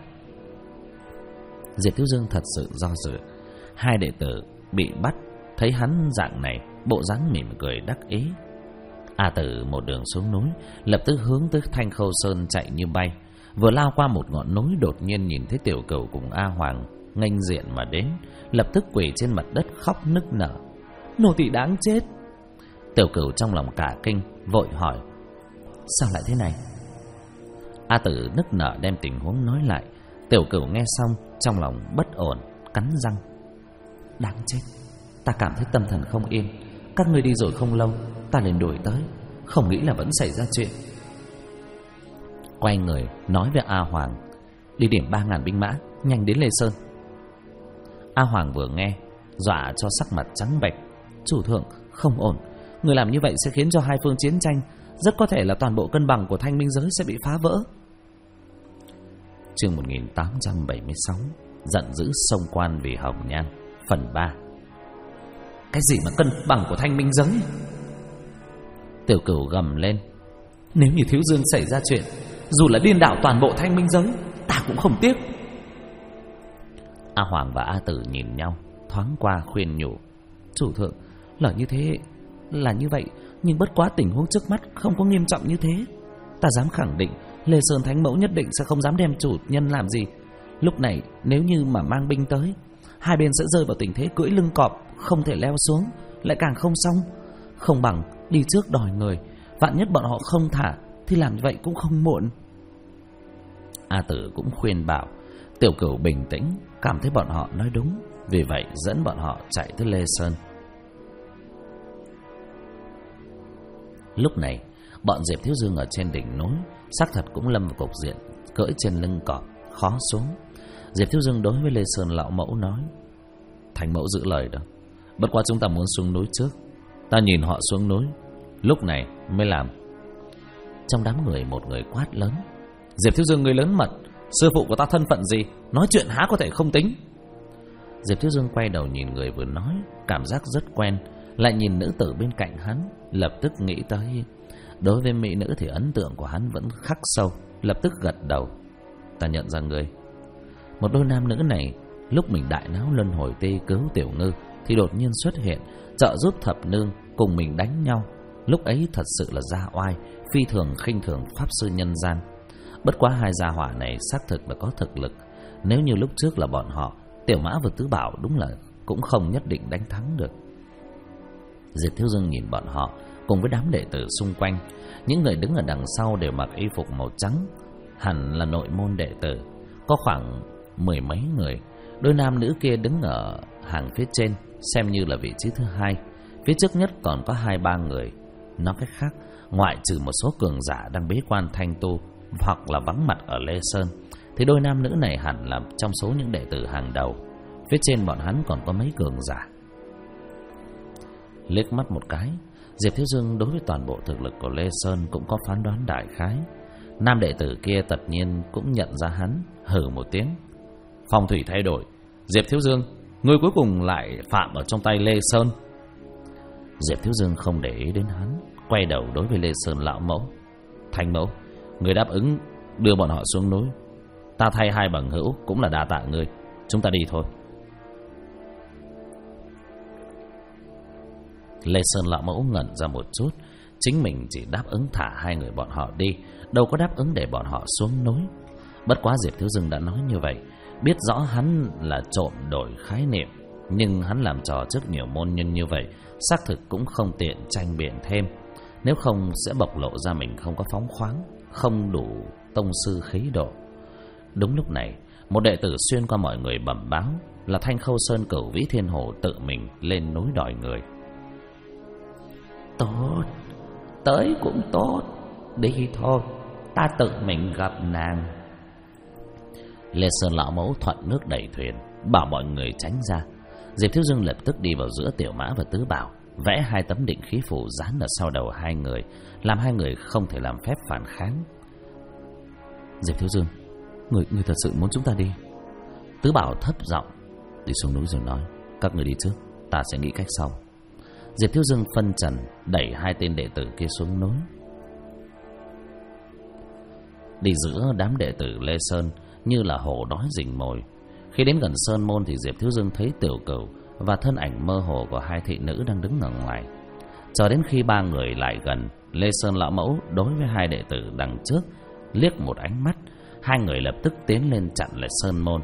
Diệp Thiếu Dương thật sự do dự. Hai đệ tử bị bắt thấy hắn dạng này, bộ dáng mỉm cười đắc ý. A Tử một đường xuống núi, lập tức hướng tới Thanh Khâu Sơn chạy như bay. Vừa lao qua một ngọn núi, đột nhiên nhìn thấy Tiểu Cửu cùng A Hoàng nghênh diện mà đến, lập tức quỳ trên mặt đất khóc nức nở: Nô tỳ đáng chết. Tiểu Cửu trong lòng cả kinh, vội hỏi: Sao lại thế này? A Tử nức nở đem tình huống nói lại. Tiểu Cửu nghe xong, trong lòng bất ổn, cắn răng: Đáng chết, ta cảm thấy tâm thần không yên. Các ngươi đi rồi không lâu, ta liền đuổi tới, không nghĩ là vẫn xảy ra chuyện. Quay người nói với A Hoàng: Đi điểm 3.000 binh mã, nhanh đến Lê Sơn. A Hoàng vừa nghe, dọa cho sắc mặt trắng bệch: Chủ thượng, không ổn. Người làm như vậy sẽ khiến cho hai phương chiến tranh, rất có thể là toàn bộ cân bằng của Thanh Minh giới sẽ bị phá vỡ. Chương 1876: Giận dữ xông quan vì hồng nhan, phần 3. Cái gì mà cân bằng của Thanh Minh giới? Tiểu Cửu gầm lên: Nếu như Thiếu Dương xảy ra chuyện, dù là điên đảo toàn bộ Thanh Minh giới, ta cũng không tiếc. A Hoàng và A Tử nhìn nhau, thoáng qua khuyên nhủ: Chủ thượng, lời như thế là như vậy, nhưng bất quá tình huống trước mắt không có nghiêm trọng như thế. Ta dám khẳng định Lê Sơn Thánh Mẫu nhất định sẽ không dám đem chủ nhân làm gì. Lúc này nếu như mà mang binh tới, hai bên sẽ rơi vào tình thế cưỡi lưng cọp, không thể leo xuống, lại càng không xong. Không bằng đi trước đòi người, vạn nhất bọn họ không thả thì làm vậy cũng không muộn. A Tử cũng khuyên bảo. Tiểu Cửu bình tĩnh, cảm thấy bọn họ nói đúng, vì vậy dẫn bọn họ chạy tới Lê Sơn. Lúc này bọn Diệp Thiếu Dương ở trên đỉnh núi xác thật cũng lâm vào cục diện cưỡi trên lưng cọp, khó xuống. Diệp Thiếu Dương đối với Lê Sơn lão mẫu nói: Thành mẫu giữ lời đó, bất quá chúng ta muốn xuống núi trước, ta nhìn họ xuống núi, lúc này mới làm. Trong đám người một người quát lớn: Diệp Thiếu Dương, người lớn mật, sư phụ của ta thân phận gì, nói chuyện há có thể không tính. Diệp Thiếu Dương quay đầu nhìn người vừa nói, cảm giác rất quen, lại nhìn nữ tử bên cạnh hắn, lập tức nghĩ tới. Đối với mỹ nữ thì ấn tượng của hắn vẫn khắc sâu, lập tức gật đầu: Ta nhận ra người. Một đôi nam nữ này lúc mình đại náo luân hồi tê cứu Tiểu Ngư thì đột nhiên xuất hiện, trợ giúp thập nương cùng mình đánh nhau. Lúc ấy thật sự là ra oai, phi thường khinh thường pháp sư nhân gian. Bất quá hai gia hỏa này xác thực là có thực lực. Nếu như lúc trước là bọn họ, Tiểu Mã và Tứ Bảo đúng là cũng không nhất định đánh thắng được. Diệp Thiếu Dương nhìn bọn họ cùng với đám đệ tử xung quanh. Những người đứng ở đằng sau đều mặc y phục màu trắng, hẳn là nội môn đệ tử, có khoảng 10 mấy người. Đôi nam nữ kia đứng ở hàng phía trên, xem như là vị trí thứ hai. Phía trước nhất còn có 2-3 người. Nói cách khác, ngoại trừ một số cường giả đang bế quan thanh tu hoặc là vắng mặt ở Lê Sơn, thì đôi nam nữ này hẳn là trong số những đệ tử hàng đầu. Phía trên bọn hắn còn có mấy cường giả. Liếc mắt một cái, Diệp Thiếu Dương đối với toàn bộ thực lực của Lê Sơn cũng có phán đoán đại khái. Nam đệ tử kia tất nhiên cũng nhận ra hắn, hừ một tiếng: Phong thủy thay đổi, Diệp Thiếu Dương, ngươi cuối cùng lại phạm ở trong tay Lê Sơn. Diệp Thiếu Dương không để ý đến hắn, quay đầu đối với Lê Sơn lão mẫu: Thành mẫu, người đáp ứng đưa bọn họ xuống núi, ta thay hai bằng hữu cũng là đa tạ ngươi, chúng ta đi thôi. Lê Sơn lão mẫu ngẩn ra một chút, chính mình chỉ đáp ứng thả hai người bọn họ đi, đâu có đáp ứng để bọn họ xuống núi. Bất quá Diệp Thiếu Dương đã nói như vậy, biết rõ hắn là trộm đổi khái niệm, nhưng hắn làm trò trước nhiều môn nhân như vậy, xác thực cũng không tiện tranh biện thêm. Nếu không sẽ bộc lộ ra mình không có phóng khoáng, không đủ tông sư khí độ. Đúng lúc này, một đệ tử xuyên qua mọi người bẩm báo là Thanh Khâu Sơn Cửu Vĩ Thiên Hồ tự mình lên núi đòi người. Tốt, tới cũng tốt, đi thôi, ta tự mình gặp nàng. Lê Sơn lão mẫu thuận nước đẩy thuyền, bảo mọi người tránh ra. Diệp Thiếu Dương lập tức đi vào giữa Tiểu Mã và Tứ Bảo, vẽ 2 tấm định khí phủ dán ở sau đầu hai người, làm hai người không thể làm phép phản kháng. Diệp Thiếu Dương, người thật sự muốn chúng ta đi? Tứ Bảo thấp giọng: Đi xuống núi rồi nói, các người đi trước, ta sẽ nghĩ cách sau. Diệp Thiếu Dương phân trần đẩy 2 tên đệ tử kia xuống núi. Đi giữa đám đệ tử Lê Sơn như là hổ đói rình mồi. Khi đến gần Sơn Môn thì Diệp Thiếu Dương thấy Tiểu Cửu và thân ảnh mơ hồ của 2 thị nữ đang đứng ở ngoài. Cho đến khi 3 người lại gần, Lê Sơn lão mẫu đối với 2 đệ tử đằng trước liếc một ánh mắt, 2 người lập tức tiến lên chặn lại Sơn Môn.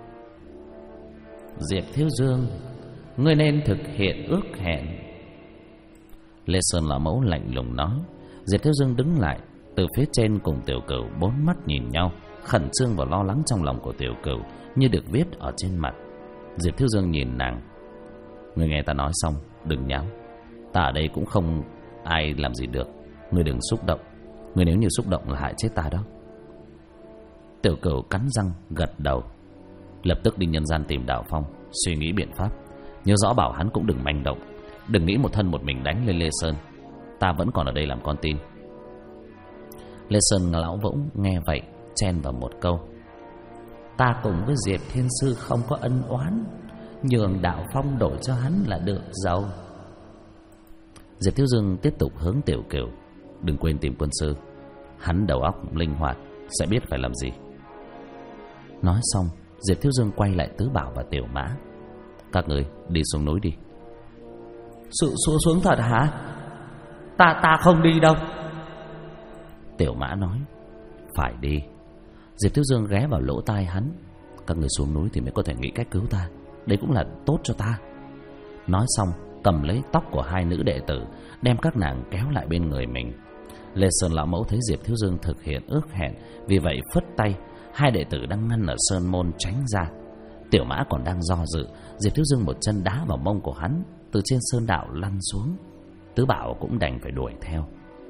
Diệp Thiếu Dương, ngươi nên thực hiện ước hẹn. Lê Sơn lão mẫu lạnh lùng nói. Diệp Thiếu Dương đứng lại, từ phía trên cùng Tiểu Cửu 4 mắt nhìn nhau, khẩn trương và lo lắng trong lòng của Tiểu Cửu như được viết ở trên mặt. Diệp Thiếu Dương nhìn nàng: Ngươi nghe ta nói xong, đừng nháo. Ta ở đây cũng không ai làm gì được, ngươi đừng xúc động. Ngươi nếu như xúc động là hại chết ta đó. Tiểu Cửu cắn răng gật đầu. Lập tức đi nhân gian tìm Đạo Phong, suy nghĩ biện pháp. Nhớ rõ bảo hắn cũng đừng manh động, đừng nghĩ một thân một mình đánh lên Lê Sơn. Ta vẫn còn ở đây làm con tin. Lê Sơn lão mẫu nghe vậy chen vào một câu: Ta cùng với Diệp Thiên Sư không có ân oán, nhường Đạo Phong đổi cho hắn là được giàu. Diệp Thiếu Dương tiếp tục hướng Tiểu Cửu: Đừng quên tìm quân sư, hắn đầu óc linh hoạt, sẽ biết phải làm gì. Nói xong, Diệp Thiếu Dương quay lại Tứ Bảo và Tiểu Mã: Các người đi xuống núi đi. Sự xuống thật hả? Ta không đi đâu. Tiểu Mã nói: Phải đi. Diệp Thiếu Dương ghé vào lỗ tai hắn: Các người xuống núi thì mới có thể nghĩ cách cứu ta, đây cũng là tốt cho ta. Nói xong, cầm lấy tóc của 2 nữ đệ tử, đem các nàng kéo lại bên người mình. Lê Sơn lão mẫu thấy Diệp Thiếu Dương thực hiện ước hẹn, vì vậy phất tay, 2 đệ tử đang ngăn ở Sơn Môn tránh ra. Tiểu Mã còn đang do dự, Diệp Thiếu Dương một chân đá vào mông của hắn, từ trên sơn đạo lăn xuống. Tứ Bảo cũng đành phải đuổi theo.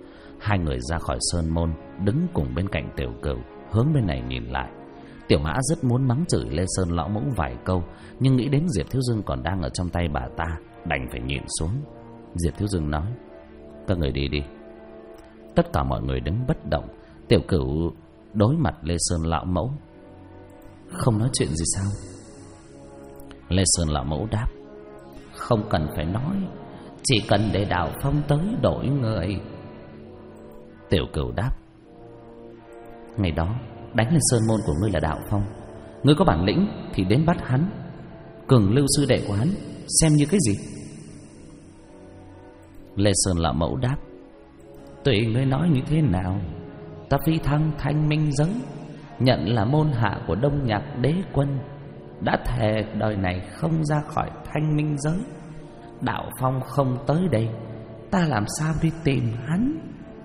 Hai người ra khỏi sơn môn, đứng cùng bên cạnh Tiểu Cửu, hướng bên này nhìn lại. Tiểu Mã rất muốn mắng chửi Lê Sơn lão mẫu vài câu, nhưng nghĩ đến Diệp Thiếu Dương còn đang ở trong tay bà ta, đành phải nhịn xuống. Diệp Thiếu Dương nói: các người đi đi. Tất cả mọi người đứng bất động. Tiểu Cửu đối mặt Lê Sơn lão mẫu: không nói chuyện gì sao? Lê Sơn lão mẫu đáp: không cần phải nói, chỉ cần để Đạo Phong tới đổi người. Tiểu Cửu đáp: ngày đó đánh lên sơn môn của ngươi là Đạo Phong, ngươi có bản lĩnh thì đến bắt hắn, Cường Lưu sư đệ của hắn xem như cái gì? Lê Sơn lão mẫu đáp: tùy ngươi nói như thế nào, ta phi thăng Thanh Minh giới, nhận là môn hạ của Đông Nhạc đế quân, đã thề đời này không ra khỏi Thanh Minh giới. Đạo Phong không tới đây, ta làm sao đi tìm hắn?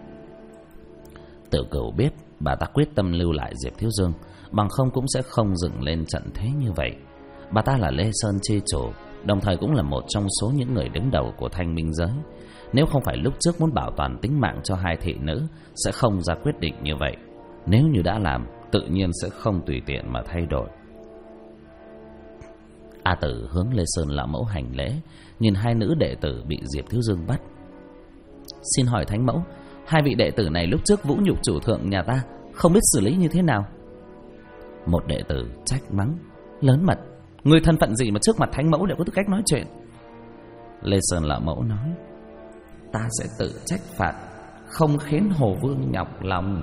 Tiểu Cửu biết bà ta quyết tâm lưu lại Diệp Thiếu Dương, bằng không cũng sẽ không dựng lên trận thế như vậy. Bà ta là Lê Sơn chi chủ, đồng thời cũng là một trong số những người đứng đầu của Thanh Minh giới. Nếu không phải lúc trước muốn bảo toàn tính mạng cho hai thị nữ, sẽ không ra quyết định như vậy. Nếu như đã làm, tự nhiên sẽ không tùy tiện mà thay đổi. A Tử hướng Lê Sơn lão mẫu hành lễ, nhìn hai nữ đệ tử bị Diệp Thiếu Dương bắt. Xin hỏi thánh mẫu, hai vị đệ tử này lúc trước vũ nhục chủ thượng nhà ta, không biết xử lý như thế nào? Một đệ tử trách mắng: lớn mật, người thân phận gì mà trước mặt thánh mẫu để có tư cách nói chuyện? Lê Sơn lão mẫu nói: ta sẽ tự trách phạt, không khiến Hồ Vương nhọc lòng.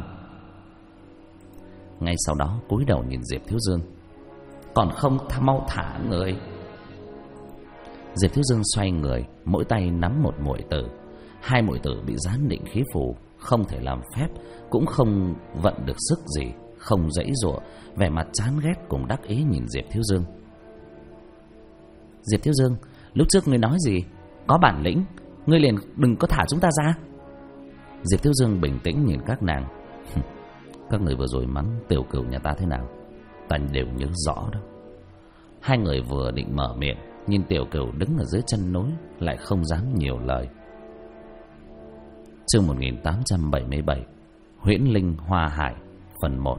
Ngay sau đó cúi đầu nhìn Diệp Thiếu Dương: còn không mau thả người. Diệp Thiếu Dương xoay người, mỗi tay nắm một muội tử. Hai muội tử bị gián định khí phù, không thể làm phép, cũng không vận được sức gì, không giãy giụa, vẻ mặt chán ghét cùng đắc ý nhìn Diệp Thiếu Dương. Diệp Thiếu Dương, lúc trước ngươi nói gì? Có bản lĩnh, ngươi liền đừng có thả chúng ta ra. Diệp Thiếu Dương bình tĩnh nhìn các nàng: các người vừa rồi mắng Tiểu Cửu nhà ta thế nào, ta đều nhớ rõ đó. Hai người vừa định mở miệng, nhìn Tiểu Cửu đứng ở dưới chân núi, lại không dám nhiều lời. Chương 1877, Huyễn Linh Hoa Hải, phần 1.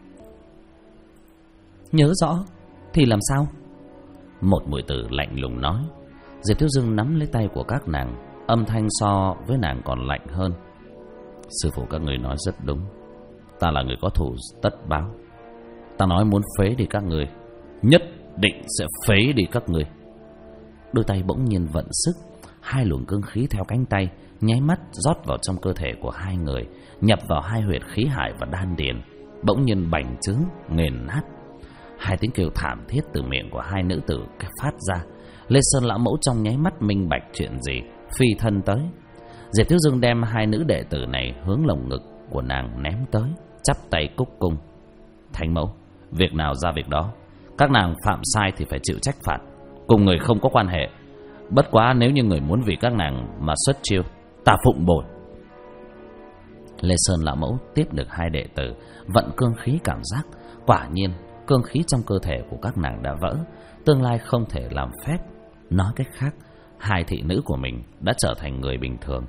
Nhớ rõ thì làm sao? Một muội tử lạnh lùng nói. Diệp Thiếu Dương nắm lấy tay của các nàng, âm thanh so với nàng còn lạnh hơn: sư phụ các người nói rất đúng, ta là người có thù tất báo. Ta nói muốn phế đi các người, nhất định sẽ phế đi các người. Đôi tay bỗng nhiên vận sức, hai luồng cương khí theo cánh tay nháy mắt rót vào trong cơ thể của hai người, nhập vào hai huyệt khí hải và đan điền, bỗng nhiên bành trướng nghiền nát. Hai tiếng kêu thảm thiết từ miệng của hai nữ tử phát ra. Lê Sơn lão mẫu trong nháy mắt minh bạch chuyện gì, phi thân tới. Diệp Thiếu Dương đem hai nữ đệ tử này hướng lồng ngực của nàng ném tới, chắp tay cúc cung: thánh mẫu, việc nào ra việc đó, các nàng phạm sai thì phải chịu trách phạt, cùng người không có quan hệ. Bất quá nếu như người muốn vì các nàng mà xuất chiêu, ta phụng bồi. Lê Sơn lão mẫu tiếp được hai đệ tử, vận cương khí cảm giác, quả nhiên cương khí trong cơ thể của các nàng đã vỡ, tương lai không thể làm phép. Nói cách khác, hai thị nữ của mình đã trở thành người bình thường.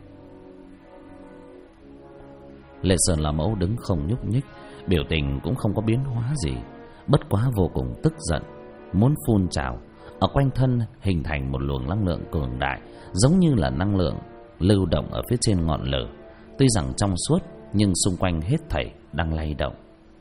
Lê Sơn lão mẫu đứng không nhúc nhích, biểu tình cũng không có biến hóa gì, bất quá vô cùng tức giận, muốn phun trào. Ở quanh thân hình thành một luồng năng lượng cường đại, giống như là năng lượng lưu động ở phía trên ngọn lửa. Tuy rằng trong suốt, nhưng xung quanh hết thảy đang lay động.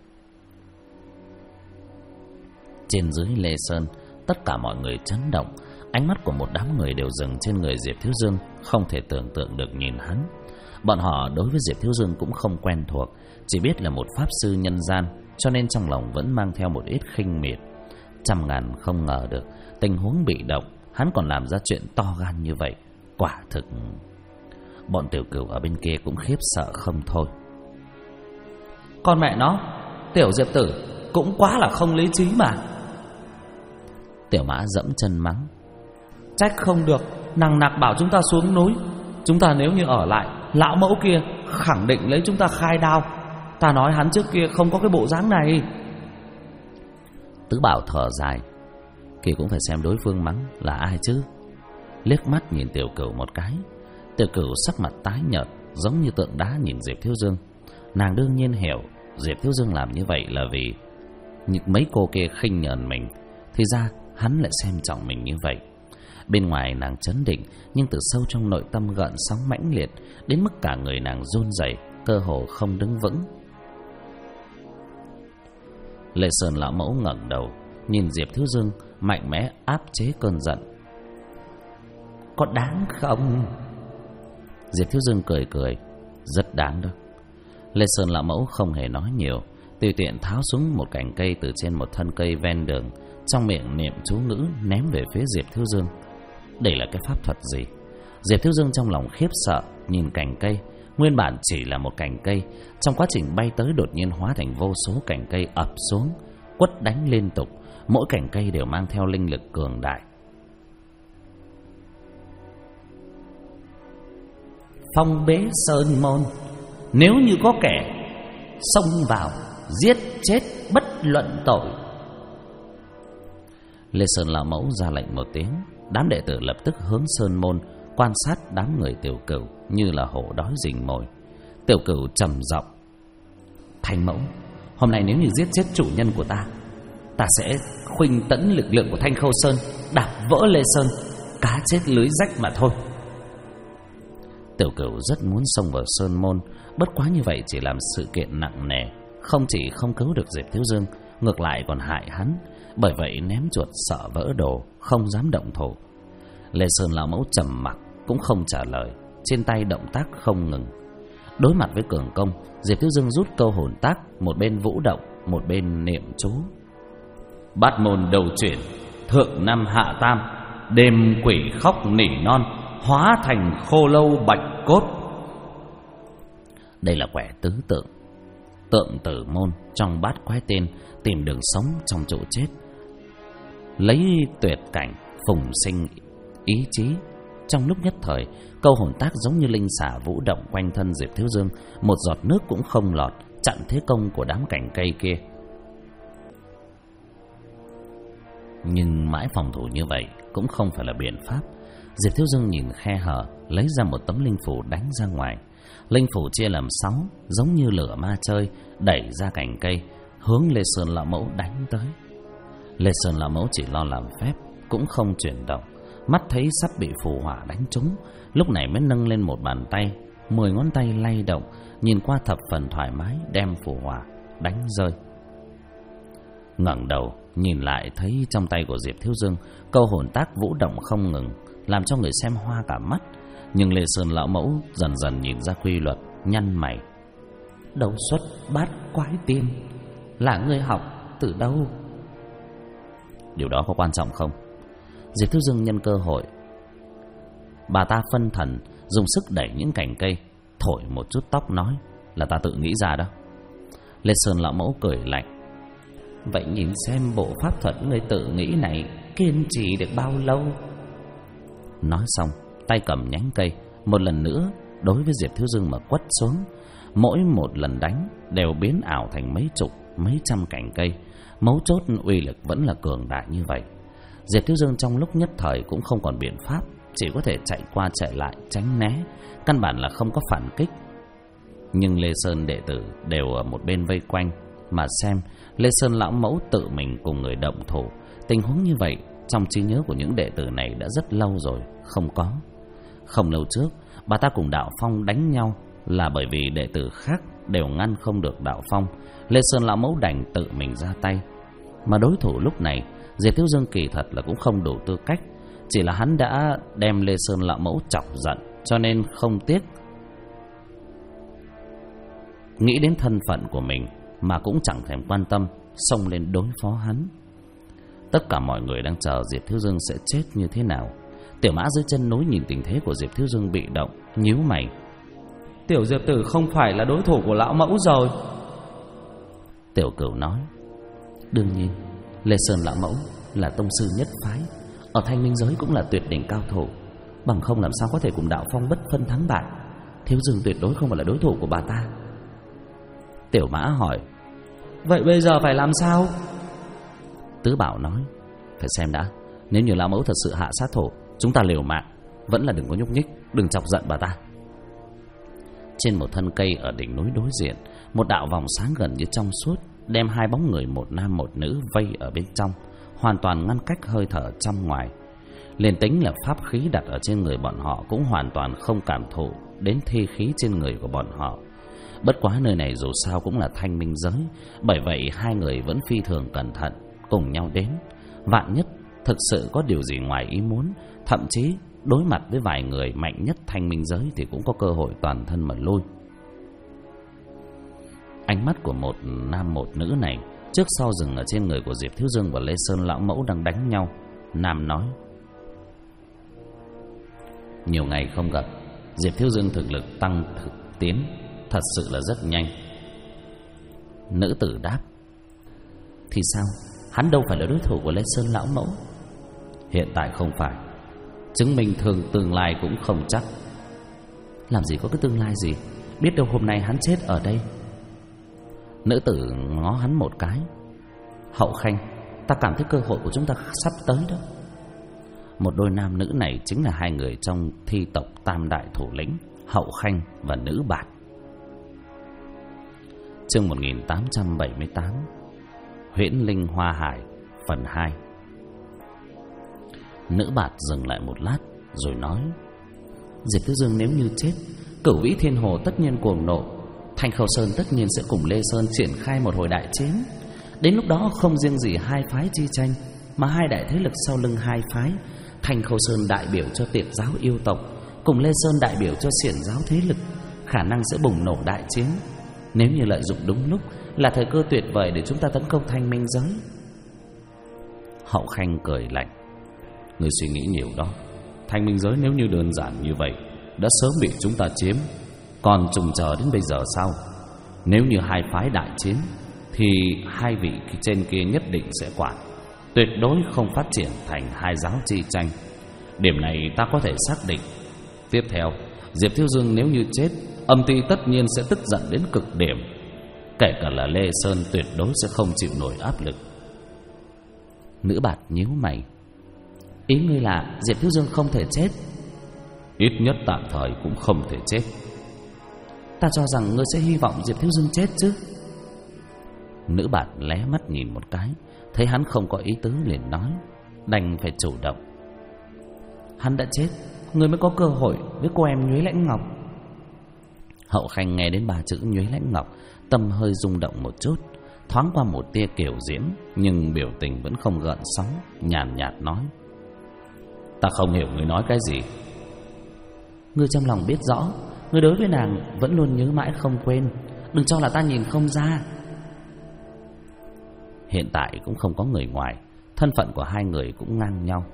Trên dưới Lê Sơn, tất cả mọi người chấn động. Ánh mắt của một đám người đều dừng trên người Diệp Thiếu Dương, không thể tưởng tượng được nhìn hắn. Bọn họ đối với Diệp Thiếu Dương cũng không quen thuộc, chỉ biết là một pháp sư nhân gian, cho nên trong lòng vẫn mang theo một ít khinh miệt. Trăm ngàn không ngờ được tình huống bị động, hắn còn làm ra chuyện to gan như vậy. Quả thực... Bọn Tiểu Cửu ở bên kia cũng khiếp sợ không thôi. Con mẹ nó, Tiểu Diệp tử cũng quá là không lý trí mà. Tiểu Mã dẫm chân mắng: trách không được, nằng nặc bảo chúng ta xuống núi. Chúng ta nếu như ở lại, lão mẫu kia khẳng định lấy chúng ta khai đao. Ta nói hắn trước kia không có cái bộ dáng này. Tứ Bảo thở dài: kỳ cũng phải xem đối phương mắng là ai chứ. Liếc mắt nhìn Tiểu Cửu một cái. Tiểu Cửu sắc mặt tái nhợt, giống như tượng đá nhìn Diệp Thiếu Dương. Nàng đương nhiên hiểu Diệp Thiếu Dương làm như vậy là vì những mấy cô kia khinh nhờn mình, thì ra hắn lại xem trọng mình như vậy. Bên ngoài nàng trấn định, nhưng từ sâu trong nội tâm gợn sóng mãnh liệt, đến mức cả người nàng run rẩy, cơ hồ không đứng vững. Lê Sơn lão mẫu ngẩng đầu, nhìn Diệp Thiếu Dương, mạnh mẽ áp chế cơn giận. Có đáng không? Diệp Thiếu Dương cười cười, rất đáng đó. Lê Sơn lão mẫu không hề nói nhiều, tùy tiện tháo xuống một cành cây từ trên một thân cây ven đường, trong miệng niệm chú ngữ ném về phía Diệp Thiếu Dương. Đây là cái pháp thuật gì? Diệp Thiếu Dương trong lòng khiếp sợ, nhìn cành cây. Nguyên bản chỉ là một cành cây, trong quá trình bay tới đột nhiên hóa thành vô số cành cây ập xuống, quất đánh liên tục. Mỗi cành cây đều mang theo linh lực cường đại. Phong bế sơn môn, nếu như có kẻ xông vào giết chết bất luận tội. Lê Sơn lão mẫu ra lệnh một tiếng, đám đệ tử lập tức hướng sơn môn quan sát đám người Tiểu Cửu như là hổ đói rình mồi. Tiểu Cửu trầm giọng: Thanh mẫu, hôm nay nếu như giết chết chủ nhân của ta, ta sẽ khuynh tấn lực lượng của Thanh Khâu Sơn, đạp vỡ Lê Sơn, cá chết lưới rách mà thôi. Tiểu Cửu rất muốn xông vào sơn môn, bất quá như vậy chỉ làm sự kiện nặng nề, không chỉ không cứu được Diệp Thiếu Dương, ngược lại còn hại hắn. Bởi vậy ném chuột sợ vỡ đồ, không dám động thủ. Lê Sơn lão mẫu trầm mặc, cũng không trả lời, trên tay động tác không ngừng. Đối mặt với cường công, Diệp Thiếu Dương rút câu hồn tác, một bên vũ động, một bên niệm chú. Bát môn đầu chuyển, thượng năm hạ tam, đêm quỷ khóc nỉ non, hóa thành khô lâu bạch cốt. Đây là quẻ tứ tượng, tượng tử môn trong bát quái tên, tìm đường sống trong chỗ chết, lấy tuyệt cảnh phùng sinh ý chí. Trong lúc nhất thời, câu hồn tác giống như linh xà vũ động quanh thân Diệp Thiếu Dương, một giọt nước cũng không lọt, chặn thế công của đám cành cây kia. Nhưng mãi phòng thủ như vậy cũng không phải là biện pháp. Diệp Thiếu Dương nhìn khe hở, lấy ra một tấm linh phủ đánh ra ngoài. Linh phủ chia làm 6, giống như lửa ma chơi, đẩy ra cành cây, hướng Lê Sơn lão mẫu đánh tới. Lê Sơn lão mẫu chỉ lo làm phép, cũng không chuyển động, mắt thấy sắp bị phù hỏa đánh trúng, lúc này mới nâng lên một bàn tay, 10 ngón tay lay động, nhìn qua thập phần thoải mái, đem phù hỏa đánh rơi. Ngẩng đầu nhìn lại thấy trong tay của Diệp Thiếu Dương câu hồn tác vũ động không ngừng, làm cho người xem hoa cả mắt. Nhưng Lê Sơn lão mẫu dần dần nhìn ra quy luật, nhăn mày. Đấu xuất bát quái tiên là ngươi học từ đâu? Điều đó có quan trọng không? Diệp Thiếu Dương nhân cơ hội, bà ta phân thần, dùng sức đẩy những cành cây, thổi một chút tóc nói: Là ta tự nghĩ ra đó. Lê Sơn lão mẫu cười lạnh: Vậy nhìn xem bộ pháp thuật ngươi tự nghĩ này kiên trì được bao lâu? Nói xong, tay cầm nhánh cây, một lần nữa đối với Diệp Thiếu Dương mà quất xuống. Mỗi một lần đánh đều biến ảo thành mấy chục, mấy trăm cành cây. Mấu chốt uy lực vẫn là cường đại như vậy. Diệp Thiếu Dương trong lúc nhất thời cũng không còn biện pháp, chỉ có thể chạy qua chạy lại, tránh né, căn bản là không có phản kích. Nhưng Lê Sơn đệ tử đều ở một bên vây quanh mà xem Lê Sơn lão mẫu tự mình cùng người động thủ. Tình huống như vậy trong trí nhớ của những đệ tử này đã rất lâu rồi không có. Không lâu trước, bà ta cùng Đạo Phong đánh nhau là bởi vì đệ tử khác đều ngăn không được Đạo Phong. Lê Sơn lão mẫu đành tự mình ra tay. Mà đối thủ lúc này, Diệp Thiếu Dương kỳ thật là cũng không đủ tư cách, chỉ là hắn đã đem Lê Sơn lão mẫu chọc giận, cho nên không tiếc nghĩ đến thân phận của mình mà cũng chẳng thèm quan tâm, xông lên đối phó hắn. Tất cả mọi người đang chờ Diệp Thiếu Dương sẽ chết như thế nào. Tiểu Mã dưới chân núi nhìn tình thế của Diệp Thiếu Dương bị động, nhíu mày.
Tiểu Diệp tử không phải là đối thủ của lão mẫu rồi.
Tiểu Cửu nói: Đương nhiên, Lê Sơn lão mẫu là tông sư nhất phái, ở Thanh Minh giới cũng là tuyệt đỉnh cao thủ, bằng không làm sao có thể cùng Đạo Phong bất phân thắng bại. Thiếu Dương tuyệt đối không phải là đối thủ của bà ta. Tiểu Mã hỏi: Vậy bây giờ phải làm sao? Tứ Bảo nói: Phải xem đã, nếu như lão mẫu thật sự hạ sát thủ, chúng ta liều mạng, vẫn là đừng có nhúc nhích, đừng chọc giận bà ta. Trên một thân cây ở đỉnh núi đối diện, một đạo vòng sáng gần như trong suốt đem hai bóng người, một nam một nữ, vây ở bên trong, hoàn toàn ngăn cách hơi thở trong ngoài. Liền tính là pháp khí đặt ở trên người bọn họ cũng hoàn toàn không cảm thụ đến thi khí trên người của bọn họ. Bất quá nơi này dù sao cũng là thanh minh giới, bởi vậy hai người vẫn phi thường cẩn thận cùng nhau đến. Vạn nhất thực sự có điều gì ngoài ý muốn, thậm chí đối mặt với vài người mạnh nhất thanh minh giới thì cũng có cơ hội toàn thân mà lui. Ánh mắt của một nam một nữ này trước sau dừng ở trên người của Diệp Thiếu Dương và Lê Sơn lão mẫu đang đánh nhau. Nam nói: nhiều ngày không gặp, Diệp Thiếu Dương thực lực tăng tiến thật sự là rất nhanh. Nữ tử đáp: thì sao, hắn đâu phải là đối thủ của Lê Sơn lão mẫu. Hiện tại không phải, chứng minh tương lai cũng không chắc. Làm gì có cái tương lai gì, biết đâu hôm nay hắn chết ở đây. Nữ tử ngó hắn một cái: Hậu Khanh, ta cảm thấy cơ hội của chúng ta sắp tới đó. Một đôi nam nữ này chính là hai người trong thi tộc tam đại thủ lĩnh, Hậu Khanh và Nữ Bạt. Chương 1878, Huyễn Linh Hoa Hải, phần 2. Nữ Bạt dừng lại một lát rồi nói: Diệp Thiếu Dương nếu như chết, Cửu Vĩ Thiên Hồ tất nhiên cuồng nộ, Thanh Khâu Sơn tất nhiên sẽ cùng Lê Sơn triển khai một hồi đại chiến. Đến lúc đó không riêng gì hai phái chi tranh, mà hai đại thế lực sau lưng hai phái, Thanh Khâu Sơn đại biểu cho Tiệt giáo yêu tộc, cùng Lê Sơn đại biểu cho Xiển giáo thế lực, khả năng sẽ bùng nổ đại chiến. Nếu như lợi dụng đúng lúc, là thời cơ tuyệt vời để chúng ta tấn công thanh minh giới. Hậu Khanh cười lạnh: Người suy nghĩ nhiều đó. Thanh minh giới nếu như đơn giản như vậy đã sớm bị chúng ta chiếm, còn trùng chờ đến bây giờ sao? Nếu như hai phái đại chiến thì hai vị trên kia nhất định sẽ quản, tuyệt đối không phát triển thành hai giáo chi tranh. Điểm này ta có thể xác định. Tiếp theo, Diệp Thiếu Dương nếu như chết, Âm Ty tất nhiên sẽ tức giận đến cực điểm, kể cả là Lê Sơn tuyệt đối sẽ không chịu nổi áp lực. Nữ Bạt nhíu mày: Ý ngươi là Diệp Thiếu Dương không thể chết? Ít nhất tạm thời cũng không thể chết. Ta cho rằng ngươi sẽ hy vọng Diệp Thiếu Dương chết chứ. Nữ Bạt lé mắt nhìn một cái, thấy hắn không có ý tứ liền nói, đành phải chủ động: Hắn đã chết, ngươi mới có cơ hội với cô em Nhuế Lãnh Ngọc. Hậu Khanh nghe đến ba chữ Nhuế Lãnh Ngọc, tâm hơi rung động một chút, thoáng qua một tia kiều diễm, nhưng biểu tình vẫn không gợn sóng, nhàn nhạt nói: Ta không hiểu ngươi nói cái gì. Ngươi trong lòng biết rõ, ngươi đối với nàng vẫn luôn nhớ mãi không quên, đừng cho là ta nhìn không ra. Hiện tại cũng không có người ngoài, thân phận của hai người cũng ngang nhau,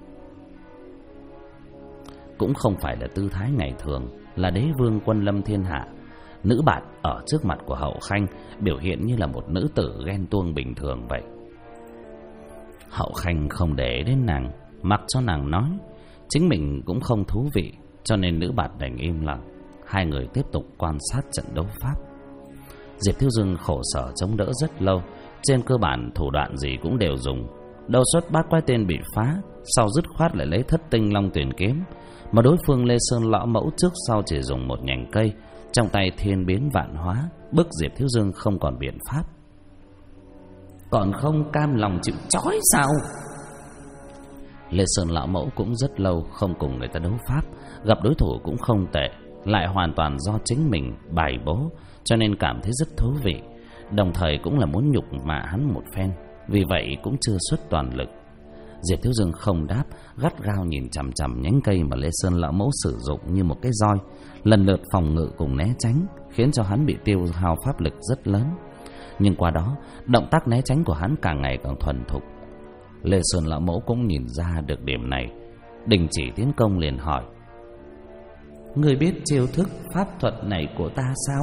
cũng không phải là tư thái ngày thường là đế vương quân lâm thiên hạ. Nữ Bạt ở trước mặt của Hậu Khanh biểu hiện như là một nữ tử ghen tuông bình thường vậy. Hậu Khanh không để đến nàng, mặc cho nàng nói. Chính mình cũng không thú vị, cho nên Nữ Bạt đành im lặng. Hai người tiếp tục quan sát trận đấu pháp. Diệp Thiếu Dương khổ sở chống đỡ rất lâu, trên cơ bản thủ đoạn gì cũng đều dùng. Đầu xuất bát quái tên bị phá, sau dứt khoát lại lấy Thất Tinh Long Tuyển kiếm, mà đối phương Lê Sơn lão mẫu trước sau chỉ dùng một nhành cây, trong tay thiên biến vạn hóa, bức Diệp Thiếu Dương không còn biện pháp. Còn không cam lòng chịu trói sao? Lê Sơn lão mẫu cũng rất lâu không cùng người ta đấu pháp, gặp đối thủ cũng không tệ, lại hoàn toàn do chính mình bài bố, cho nên cảm thấy rất thú vị, đồng thời cũng là muốn nhục mạ hắn một phen, vì vậy cũng chưa xuất toàn lực. Diệp Thiếu Dương không đáp, gắt gao nhìn chằm chằm nhánh cây mà Lê Sơn lão mẫu sử dụng như một cái roi, lần lượt phòng ngự cùng né tránh, khiến cho hắn bị tiêu hao pháp lực rất lớn. Nhưng qua đó, động tác né tránh của hắn càng ngày càng thuần thục. Lê Sơn lão mẫu cũng nhìn ra được điểm này, đình chỉ tiến công liền hỏi: Ngươi biết chiêu thức pháp thuật này của ta sao?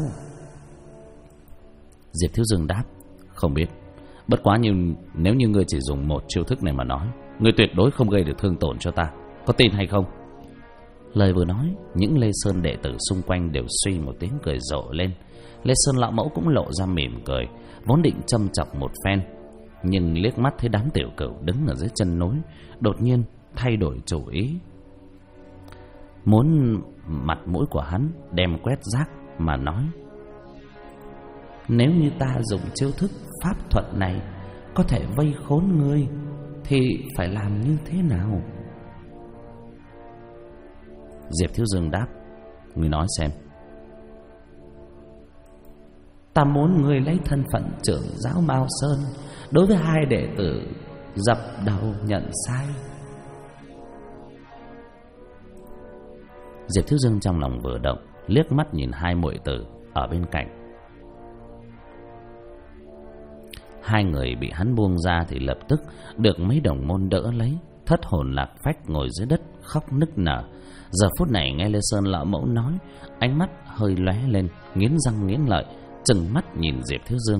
Diệp Thiếu Dương đáp: Không biết. Bất quá nếu như ngươi chỉ dùng một chiêu thức này mà nói, ngươi tuyệt đối không gây được thương tổn cho ta, có tin hay không? Lời vừa nói, những Lê Sơn đệ tử xung quanh đều suy một tiếng cười rộ lên. Lê Sơn lão mẫu cũng lộ ra mỉm cười, vốn định châm chọc một phen, nhưng liếc mắt thấy đám tiểu cửu đứng ở dưới chân núi, đột nhiên thay đổi chủ ý. Muốn mặt mũi của hắn đem quét rác mà nói: nếu như ta dùng chiêu thức pháp thuật này có thể vây khốn ngươi thì phải làm như thế nào? Diệp Thiếu Dương đáp: ngươi nói xem. Ta muốn ngươi lấy thân phận trưởng giáo Mao Sơn, đối với hai đệ tử dập đầu nhận sai. Diệp Thiếu Dương trong lòng vừa động, liếc mắt nhìn hai muội tử ở bên cạnh. Hai người bị hắn buông ra thì lập tức được mấy đồng môn đỡ lấy, thất hồn lạc phách ngồi dưới đất khóc nức nở. Giờ phút này nghe Lê Sơn lão mẫu nói, ánh mắt hơi lóe lên, nghiến răng nghiến lợi, trừng mắt nhìn Diệp Thiếu Dương.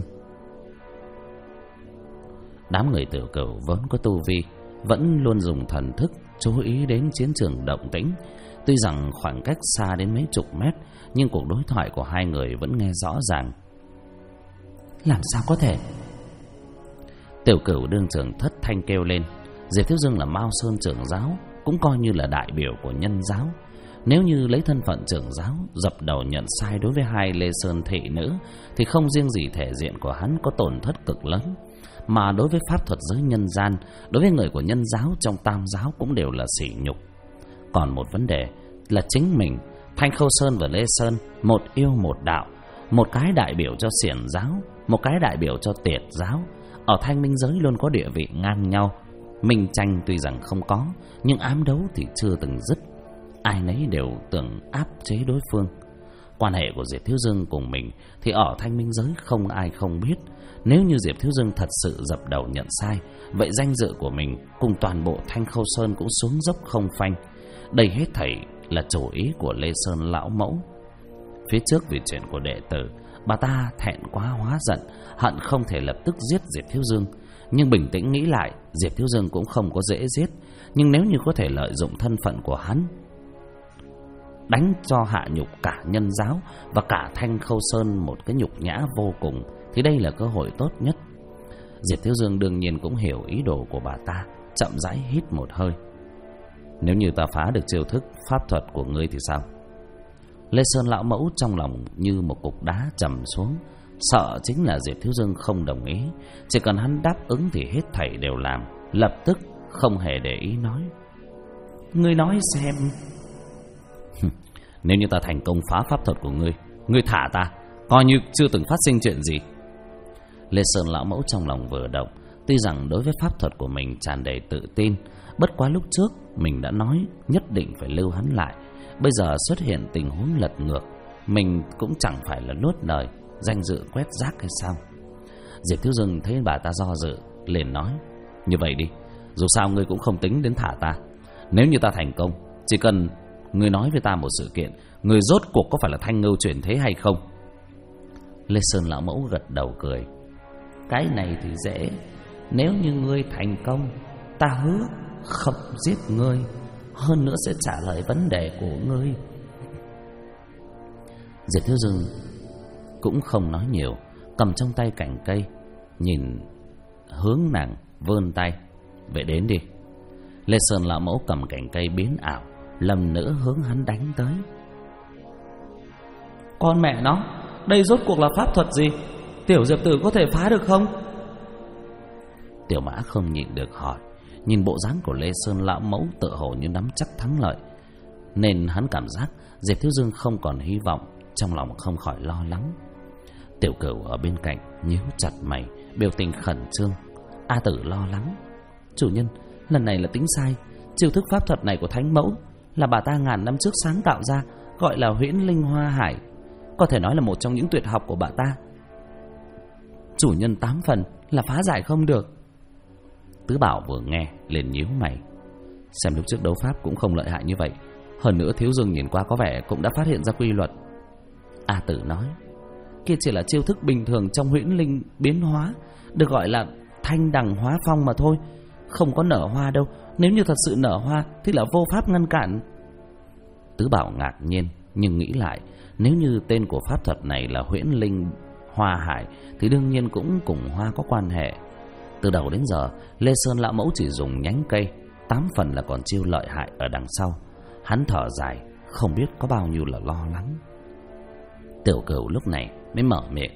Đám người Tiểu Cửu vốn có tu vi, vẫn luôn dùng thần thức chú ý đến chiến trường động tĩnh. Tuy rằng khoảng cách xa đến mấy chục mét, nhưng cuộc đối thoại của hai người vẫn nghe rõ ràng. Làm sao có thể? Tiểu Cửu đương trưởng thất thanh kêu lên. Diệp Thiếu Dương là Mao Sơn trưởng giáo, cũng coi như là đại biểu của nhân giáo. Nếu như lấy thân phận trưởng giáo dập đầu nhận sai đối với hai Lê Sơn thị nữ, thì không riêng gì thể diện của hắn có tổn thất cực lớn, mà đối với pháp thuật giới nhân gian, đối với người của nhân giáo trong tam giáo cũng đều là sỉ nhục. Còn một vấn đề là chính mình, Thanh Khâu Sơn và Lê Sơn, một yêu một đạo, một cái đại biểu cho xiển giáo, một cái đại biểu cho tiệt giáo, ở Thanh Minh giới luôn có địa vị ngang nhau. Minh tranh tuy rằng không có, nhưng ám đấu thì chưa từng dứt. Ai nấy đều tưởng áp chế đối phương. Quan hệ của Diệp Thiếu Dương cùng mình thì ở Thanh Minh giới không ai không biết. Nếu như Diệp Thiếu Dương thật sự dập đầu nhận sai, vậy danh dự của mình cùng toàn bộ Thanh Khâu Sơn cũng xuống dốc không phanh. Đây hết thảy là chủ ý của Lê Sơn lão mẫu. Phía trước vì chuyện của đệ tử, bà ta thẹn quá hóa giận, hận không thể lập tức giết Diệp Thiếu Dương. Nhưng bình tĩnh nghĩ lại, Diệp Thiếu Dương cũng không có dễ giết. Nhưng nếu như có thể lợi dụng thân phận của hắn, đánh cho hạ nhục cả nhân giáo và cả Thanh Khâu Sơn một cái nhục nhã vô cùng, thì đây là cơ hội tốt nhất. Diệp Thiếu Dương đương nhiên cũng hiểu ý đồ của bà ta, chậm rãi hít một hơi. Nếu như ta phá được chiêu thức pháp thuật của ngươi thì sao? Lê Sơn lão mẫu trong lòng như một cục đá trầm xuống, sợ chính là Diệp Thiếu Dương không đồng ý. Chỉ cần hắn đáp ứng thì hết thảy đều làm, lập tức không hề để ý nói: ngươi nói xem. Nếu như ta thành công phá pháp thuật của ngươi, ngươi thả ta, coi như chưa từng phát sinh chuyện gì. Lê Sơn lão mẫu trong lòng vừa động. Tuy rằng đối với pháp thuật của mình tràn đầy tự tin, bất quá lúc trước mình đã nói nhất định phải lưu hắn lại. Bây giờ xuất hiện tình huống lật ngược, mình cũng chẳng phải là nuốt lời, danh dự quét rác hay sao? Diệp Thiếu Dương thấy bà ta do dự, liền nói: như vậy đi, dù sao ngươi cũng không tính đến thả ta. Nếu như ta thành công, chỉ cần ngươi nói với ta một sự kiện, ngươi rốt cuộc có phải là Thanh Ngưu chuyển thế hay không? Lê Sơn lão mẫu gật đầu cười: cái này thì dễ. Nếu như ngươi thành công, ta hứa không giết ngươi, hơn nữa sẽ trả lời vấn đề của ngươi. Diệp Thiếu Dương cũng không nói nhiều, cầm trong tay cành cây, nhìn hướng nàng vươn tay: vậy đến đi. Lê Sơn lão mẫu cầm cành cây biến ảo, lần nữa hướng hắn đánh tới.
Con mẹ nó, đây rốt cuộc là pháp thuật gì? Tiểu Diệp tử có thể phá được không?
Tiểu Mã không nhịn được hỏi. Nhìn bộ dáng của Lê Sơn lão mẫu tựa hồ như nắm chắc thắng lợi, nên hắn cảm giác Diệp Thiếu Dương không còn hy vọng, trong lòng không khỏi lo lắng. Tiểu Cửu ở bên cạnh nhíu chặt mày, biểu tình khẩn trương. A Tử lo lắng: chủ nhân, lần này là tính sai. Chiêu thức pháp thuật này của Thánh Mẫu là bà ta ngàn năm trước sáng tạo ra, gọi là Huyễn Linh Hoa Hải, có thể nói là một trong những tuyệt học của bà ta. Chủ nhân 8 phần là phá giải không được. Tứ Bảo vừa nghe liền nhíu mày. Xem lúc trước đấu pháp cũng không lợi hại như vậy, hơn nữa Thiếu Dương nhìn qua có vẻ cũng đã phát hiện ra quy luật. A Tử nói: kia chỉ là chiêu thức bình thường trong Huyễn Linh biến hóa, được gọi là thanh đằng hóa phong mà thôi, không có nở hoa đâu. Nếu như thật sự nở hoa thì là vô pháp ngăn cản. Tứ Bảo ngạc nhiên, nhưng nghĩ lại, nếu như tên của pháp thuật này là Huyễn Linh Hoa Hải thì đương nhiên cũng cùng hoa có quan hệ. Từ đầu đến giờ, Lê Sơn lão mẫu chỉ dùng nhánh cây, 8 phần là còn chiêu lợi hại ở đằng sau. Hắn thở dài, không biết có bao nhiêu là lo lắng. Tiểu Cửu lúc này mới mở miệng: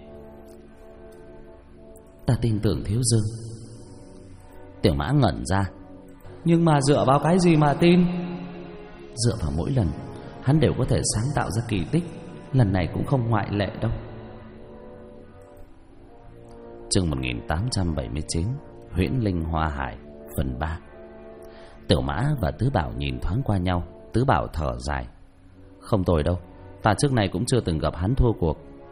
"Ta tin tưởng Thiếu Dương." Tiểu Mã ngẩn ra:
"Nhưng mà dựa vào cái gì mà tin?"
"Dựa vào mỗi lần hắn đều có thể sáng tạo ra kỳ tích, lần này cũng không ngoại lệ đâu." Chương 1879 Huyễn Linh Hoa Hải phần 3. Tiểu Mã và Tứ Bảo nhìn thoáng qua nhau. Tứ Bảo thở dài: "Không tồi đâu, ta trước này cũng chưa từng gặp hắn thua cuộc."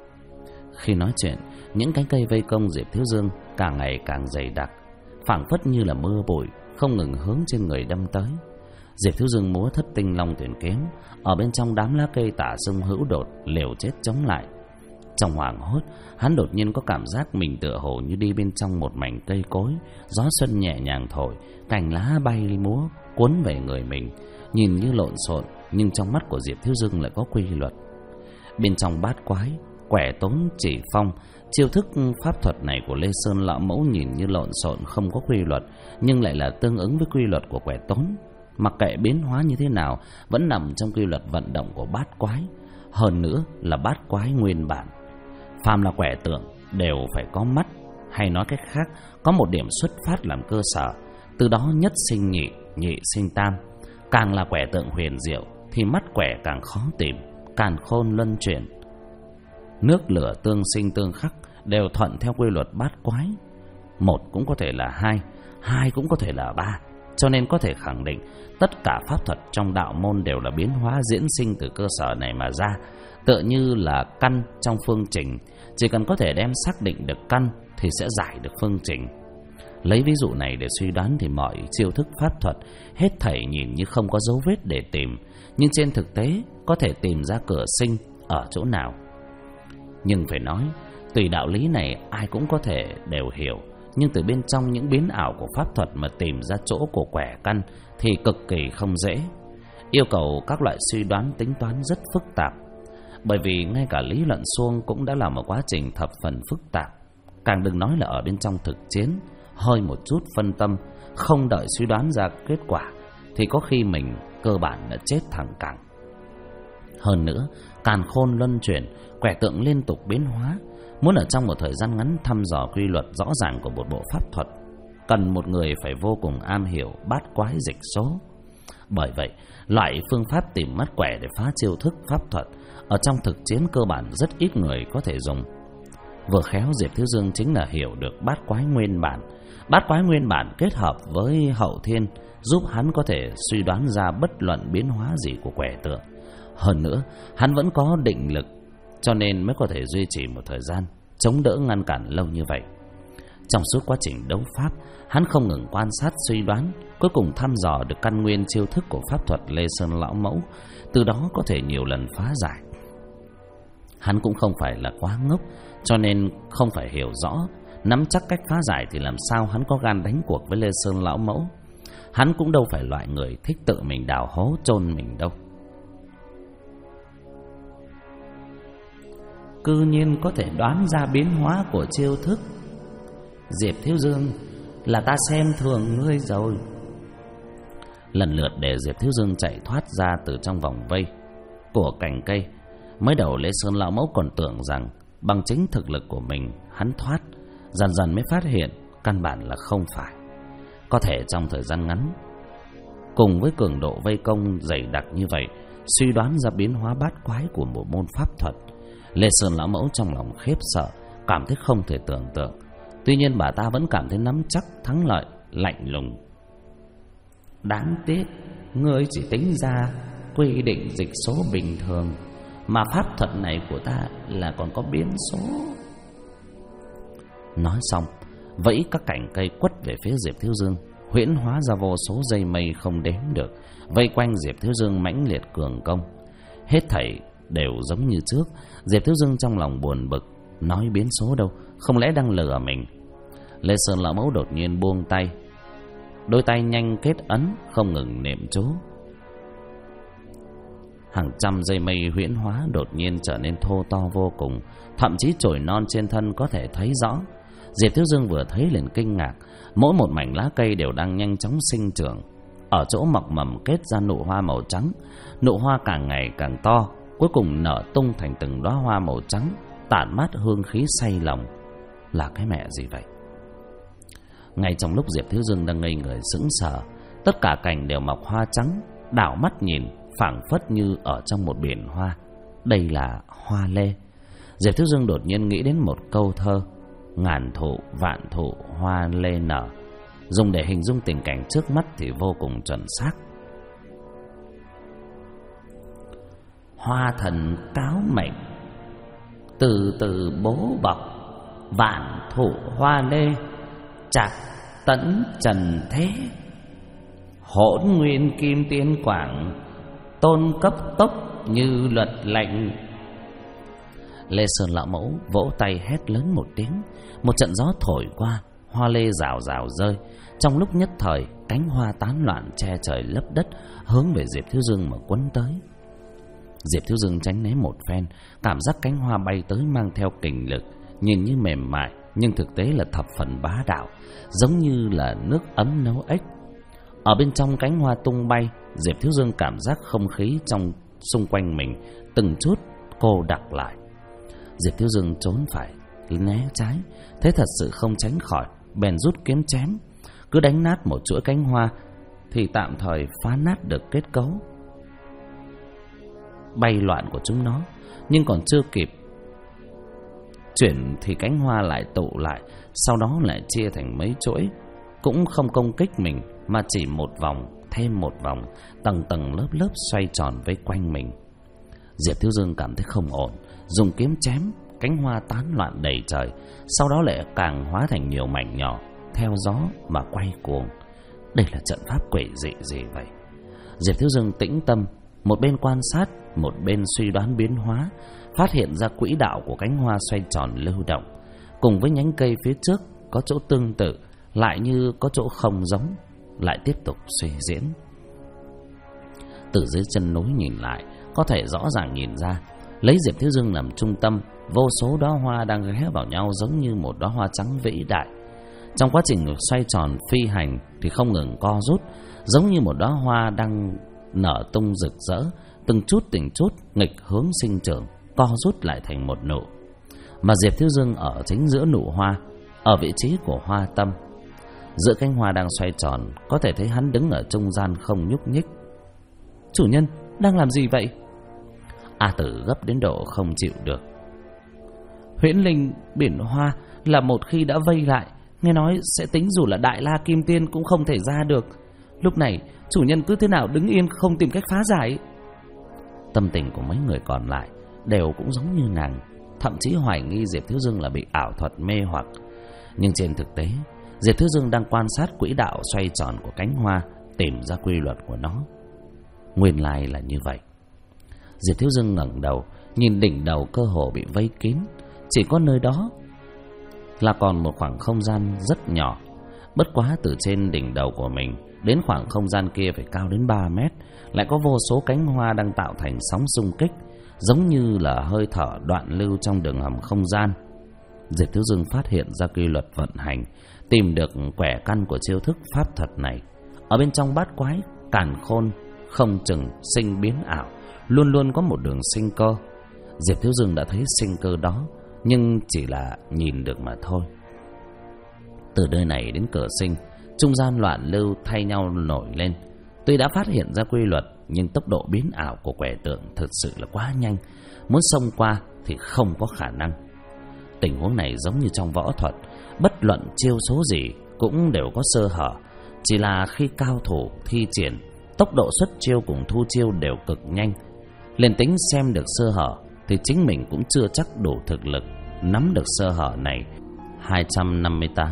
Khi nói chuyện, những cánh cây vây công Diệp Thiếu Dương càng ngày càng dày đặc, phảng phất như là mưa bụi không ngừng hướng trên người đâm tới. Diệp Thiếu Dương múa Thất Tinh Long Tuyển kiếm, ở bên trong đám lá cây tả sung hữu đột, liều chết chống lại. Trong hoảng hốt, hắn đột nhiên có cảm giác mình tựa hồ như đi bên trong một mảnh cây cối, gió xuân nhẹ nhàng thổi, cành lá bay múa cuốn về người mình, nhìn như lộn xộn, nhưng trong mắt của Diệp Thiếu Dương lại có quy luật. Bên trong bát quái, quẻ tốn, chỉ phong, chiêu thức pháp thuật này của Lê Sơn lão mẫu nhìn như lộn xộn không có quy luật, nhưng lại là tương ứng với quy luật của quẻ tốn. Mặc kệ biến hóa như thế nào, vẫn nằm trong quy luật vận động của bát quái. Hơn nữa là bát quái nguyên bản. Phàm là quẻ tượng đều phải có mắt, hay nói cách khác, có một điểm xuất phát làm cơ sở. Từ đó nhất sinh nhị, nhị sinh tam. Càng là quẻ tượng huyền diệu thì mắt quẻ càng khó tìm, càn khôn luân chuyển. Nước lửa tương sinh tương khắc, đều thuận theo quy luật bát quái. Một cũng có thể là hai, hai cũng có thể là ba. Cho nên có thể khẳng định tất cả pháp thuật trong đạo môn đều là biến hóa diễn sinh từ cơ sở này mà ra, tựa như là căn trong phương trình. Chỉ cần có thể đem xác định được căn thì sẽ giải được phương trình. Lấy ví dụ này để suy đoán thì mọi chiêu thức pháp thuật hết thảy nhìn như không có dấu vết để tìm, nhưng trên thực tế có thể tìm ra cửa sinh ở chỗ nào. Nhưng phải nói, tùy đạo lý này ai cũng có thể đều hiểu, nhưng từ bên trong những biến ảo của pháp thuật mà tìm ra chỗ của quẻ căn thì cực kỳ không dễ, yêu cầu các loại suy đoán tính toán rất phức tạp. Bởi vì ngay cả lý luận suông cũng đã là một quá trình thập phần phức tạp, càng đừng nói là ở bên trong thực chiến. Hơi một chút phân tâm, không đợi suy đoán ra kết quả thì có khi mình cơ bản đã chết thẳng cẳng. Hơn nữa, càn khôn luân chuyển, quẻ tượng liên tục biến hóa. Muốn ở trong một thời gian ngắn thăm dò quy luật rõ ràng của một bộ pháp thuật, cần một người phải vô cùng am hiểu bát quái dịch số. Bởi vậy, loại phương pháp tìm mắt quẻ để phá chiêu thức pháp thuật ở trong thực chiến cơ bản rất ít người có thể dùng. Vừa khéo Diệp Thiếu Dương chính là hiểu được bát quái nguyên bản. Bát quái nguyên bản kết hợp với hậu thiên giúp hắn có thể suy đoán ra bất luận biến hóa gì của quẻ tượng. Hơn nữa, hắn vẫn có định lực, cho nên mới có thể duy trì một thời gian chống đỡ ngăn cản lâu như vậy. Trong suốt quá trình đấu pháp, hắn không ngừng quan sát suy đoán, cuối cùng thăm dò được căn nguyên chiêu thức của pháp thuật Lê Sơn lão mẫu, từ đó có thể nhiều lần phá giải. Hắn cũng không phải là quá ngốc, cho nên không phải hiểu rõ, nắm chắc cách phá giải thì làm sao hắn có gan đánh cuộc với Lê Sơn lão mẫu. Hắn cũng đâu phải loại người thích tự mình đào hố chôn mình đâu. Cư nhiên có thể đoán ra biến hóa của chiêu thức. Diệp Thiếu Dương, là ta xem thường ngươi rồi. Lần lượt để Diệp Thiếu Dương chạy thoát ra từ trong vòng vây của cành cây. Mới đầu Lê Sơn lão mẫu còn tưởng rằng bằng chính thực lực của mình hắn thoát, dần dần mới phát hiện căn bản là không phải. Có thể trong thời gian ngắn, cùng với cường độ vây công dày đặc như vậy, suy đoán ra biến hóa bát quái của một môn pháp thuật. Lê Sơn lão mẫu trong lòng khiếp sợ, cảm thấy không thể tưởng tượng. Tuy nhiên bà ta vẫn cảm thấy nắm chắc thắng lợi, lạnh lùng: đáng tiếc, ngươi chỉ tính ra quy định dịch số bình thường, mà pháp thuật này của ta là còn có biến số. Nói xong, vẫy các cành cây quất về phía Diệp Thiếu Dương, huyễn hóa ra vô số dây mây không đếm được, vây quanh Diệp Thiếu Dương mãnh liệt cường công. Hết thảy đều giống như trước. Diệp Thiếu Dương trong lòng buồn bực, nói biến số đâu, không lẽ đang lừa mình. Lê Sơn lão mẫu đột nhiên buông tay, đôi tay nhanh kết ấn, không ngừng niệm chú. Hàng trăm dây mây huyễn hóa đột nhiên trở nên thô to vô cùng, thậm chí chồi non trên thân có thể thấy rõ. Diệp Thiếu Dương vừa thấy liền kinh ngạc, mỗi một mảnh lá cây đều đang nhanh chóng sinh trưởng. Ở chỗ mọc mầm kết ra nụ hoa màu trắng, nụ hoa càng ngày càng to, cuối cùng nở tung thành từng đóa hoa màu trắng, tản mát hương khí say lòng. Là cái mẹ gì vậy? Ngay trong lúc Diệp Thiếu Dương đang ngây người sững sờ, tất cả cành đều mọc hoa trắng. Đảo mắt nhìn, phảng phất như ở trong một biển hoa. Đây là hoa lê. Diệp Thiếu Dương đột nhiên nghĩ đến một câu thơ: ngàn thụ vạn thụ hoa lê nở. Dùng để hình dung tình cảnh trước mắt thì vô cùng chuẩn xác. Hoa thần cáo mệnh, từ từ bố bọc, vạn thụ hoa lê, chạc tẫn trần thế. Hỗn nguyên kim tiên quảng, tôn cấp tốc như luật lệnh. Lê Sơn lão mẫu vỗ tay hét lớn một tiếng. Một trận gió thổi qua, hoa lê rào rào rơi. Trong lúc nhất thời, cánh hoa tán loạn che trời lấp đất, hướng về Diệp Thiếu Dương mà quấn tới. Diệp Thiếu Dương tránh né một phen, cảm giác cánh hoa bay tới mang theo kình lực, nhìn như mềm mại nhưng thực tế là thập phần bá đạo, giống như là nước ấm nấu ếch. Ở bên trong cánh hoa tung bay, Diệp Thiếu Dương cảm giác không khí trong xung quanh mình từng chút cô đặc lại. Diệp Thiếu Dương trốn phải, né trái, thế thật sự không tránh khỏi, bèn rút kiếm chém. Cứ đánh nát một chuỗi cánh hoa thì tạm thời phá nát được kết cấu bay loạn của chúng nó. Nhưng còn chưa kịp chuyển thì cánh hoa lại tụ lại, sau đó lại chia thành mấy chuỗi, cũng không công kích mình mà chỉ một vòng thêm một vòng, tầng tầng lớp lớp xoay tròn vây quanh mình. Diệp Thiếu Dương cảm thấy không ổn, dùng kiếm chém, cánh hoa tán loạn đầy trời, sau đó lại càng hóa thành nhiều mảnh nhỏ, theo gió mà quay cuồng. Đây là trận pháp quỷ dị gì vậy? Diệp Thiếu Dương tĩnh tâm, một bên quan sát, một bên suy đoán biến hóa, phát hiện ra quỹ đạo của cánh hoa xoay tròn lưu động, cùng với nhánh cây phía trước có chỗ tương tự, lại như có chỗ không giống, lại tiếp tục suy diễn. Từ dưới chân núi nhìn lại, có thể rõ ràng nhìn ra, lấy Diệp Thiếu Dương làm trung tâm, vô số đóa hoa đang ghé vào nhau giống như một đóa hoa trắng vĩ đại. Trong quá trình xoay tròn phi hành thì không ngừng co rút, giống như một đóa hoa đang nở tung rực rỡ, từng chút nghịch hướng sinh trưởng, co rút lại thành một nụ. Mà Diệp Thiếu Dương ở chính giữa nụ hoa, ở vị trí của hoa tâm. Giữa cánh hoa đang xoay tròn, có thể thấy hắn đứng ở trung gian không nhúc nhích. Chủ nhân, đang làm gì vậy? A Tử gấp đến độ không chịu được. Huyễn linh biển hoa là một khi đã vây lại, nghe nói sẽ tính dù là Đại La Kim Tiên cũng không thể ra được. Lúc này chủ nhân cứ thế nào đứng yên không tìm cách phá giải? Tâm tình của mấy người còn lại đều cũng giống như nàng, thậm chí hoài nghi Diệp Thiếu Dương là bị ảo thuật mê hoặc. Nhưng trên thực tế, Diệp Thiếu Dương đang quan sát quỹ đạo xoay tròn của cánh hoa, tìm ra quy luật của nó. Nguyên lai là như vậy. Diệp Thiếu Dương ngẩng đầu, nhìn đỉnh đầu cơ hồ bị vây kín, chỉ có nơi đó là còn một khoảng không gian rất nhỏ. Bất quá từ trên đỉnh đầu của mình đến khoảng không gian kia phải cao đến 3 mét, lại có vô số cánh hoa đang tạo thành sóng xung kích, giống như là hơi thở đoạn lưu trong đường hầm không gian. Diệp Thiếu Dương phát hiện ra quy luật vận hành, tìm được quẻ căn của chiêu thức pháp thuật này. Ở bên trong bát quái càn khôn không chừng sinh biến ảo, luôn luôn có một đường sinh cơ. Diệp Thiếu Dương đã thấy sinh cơ đó, nhưng chỉ là nhìn được mà thôi. Từ nơi này đến cửa sinh, trung gian loạn lưu thay nhau nổi lên. Tuy đã phát hiện ra quy luật, nhưng tốc độ biến ảo của quẻ tượng thực sự là quá nhanh, muốn xông qua thì không có khả năng. Tình huống này giống như trong võ thuật, bất luận chiêu số gì cũng đều có sơ hở. Chỉ là khi cao thủ thi triển, tốc độ xuất chiêu cùng thu chiêu đều cực nhanh. Liền tính xem được sơ hở thì chính mình cũng chưa chắc đủ thực lực nắm được sơ hở này. 258.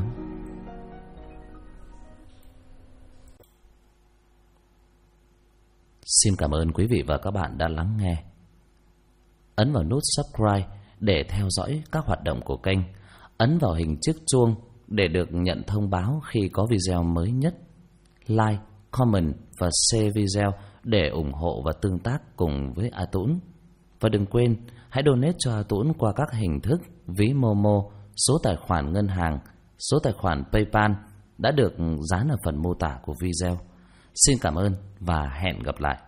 Xin cảm ơn quý vị và các bạn đã lắng nghe. Ấn vào nút subscribe để theo dõi các hoạt động của kênh. Ấn vào hình chiếc chuông để được nhận thông báo khi có video mới nhất. Like, comment và share video để ủng hộ và tương tác cùng với A Tũng. Và đừng quên, hãy donate cho A Tũng qua các hình thức ví Momo, số tài khoản ngân hàng, số tài khoản PayPal đã được dán ở phần mô tả của video. Xin cảm ơn và hẹn gặp lại.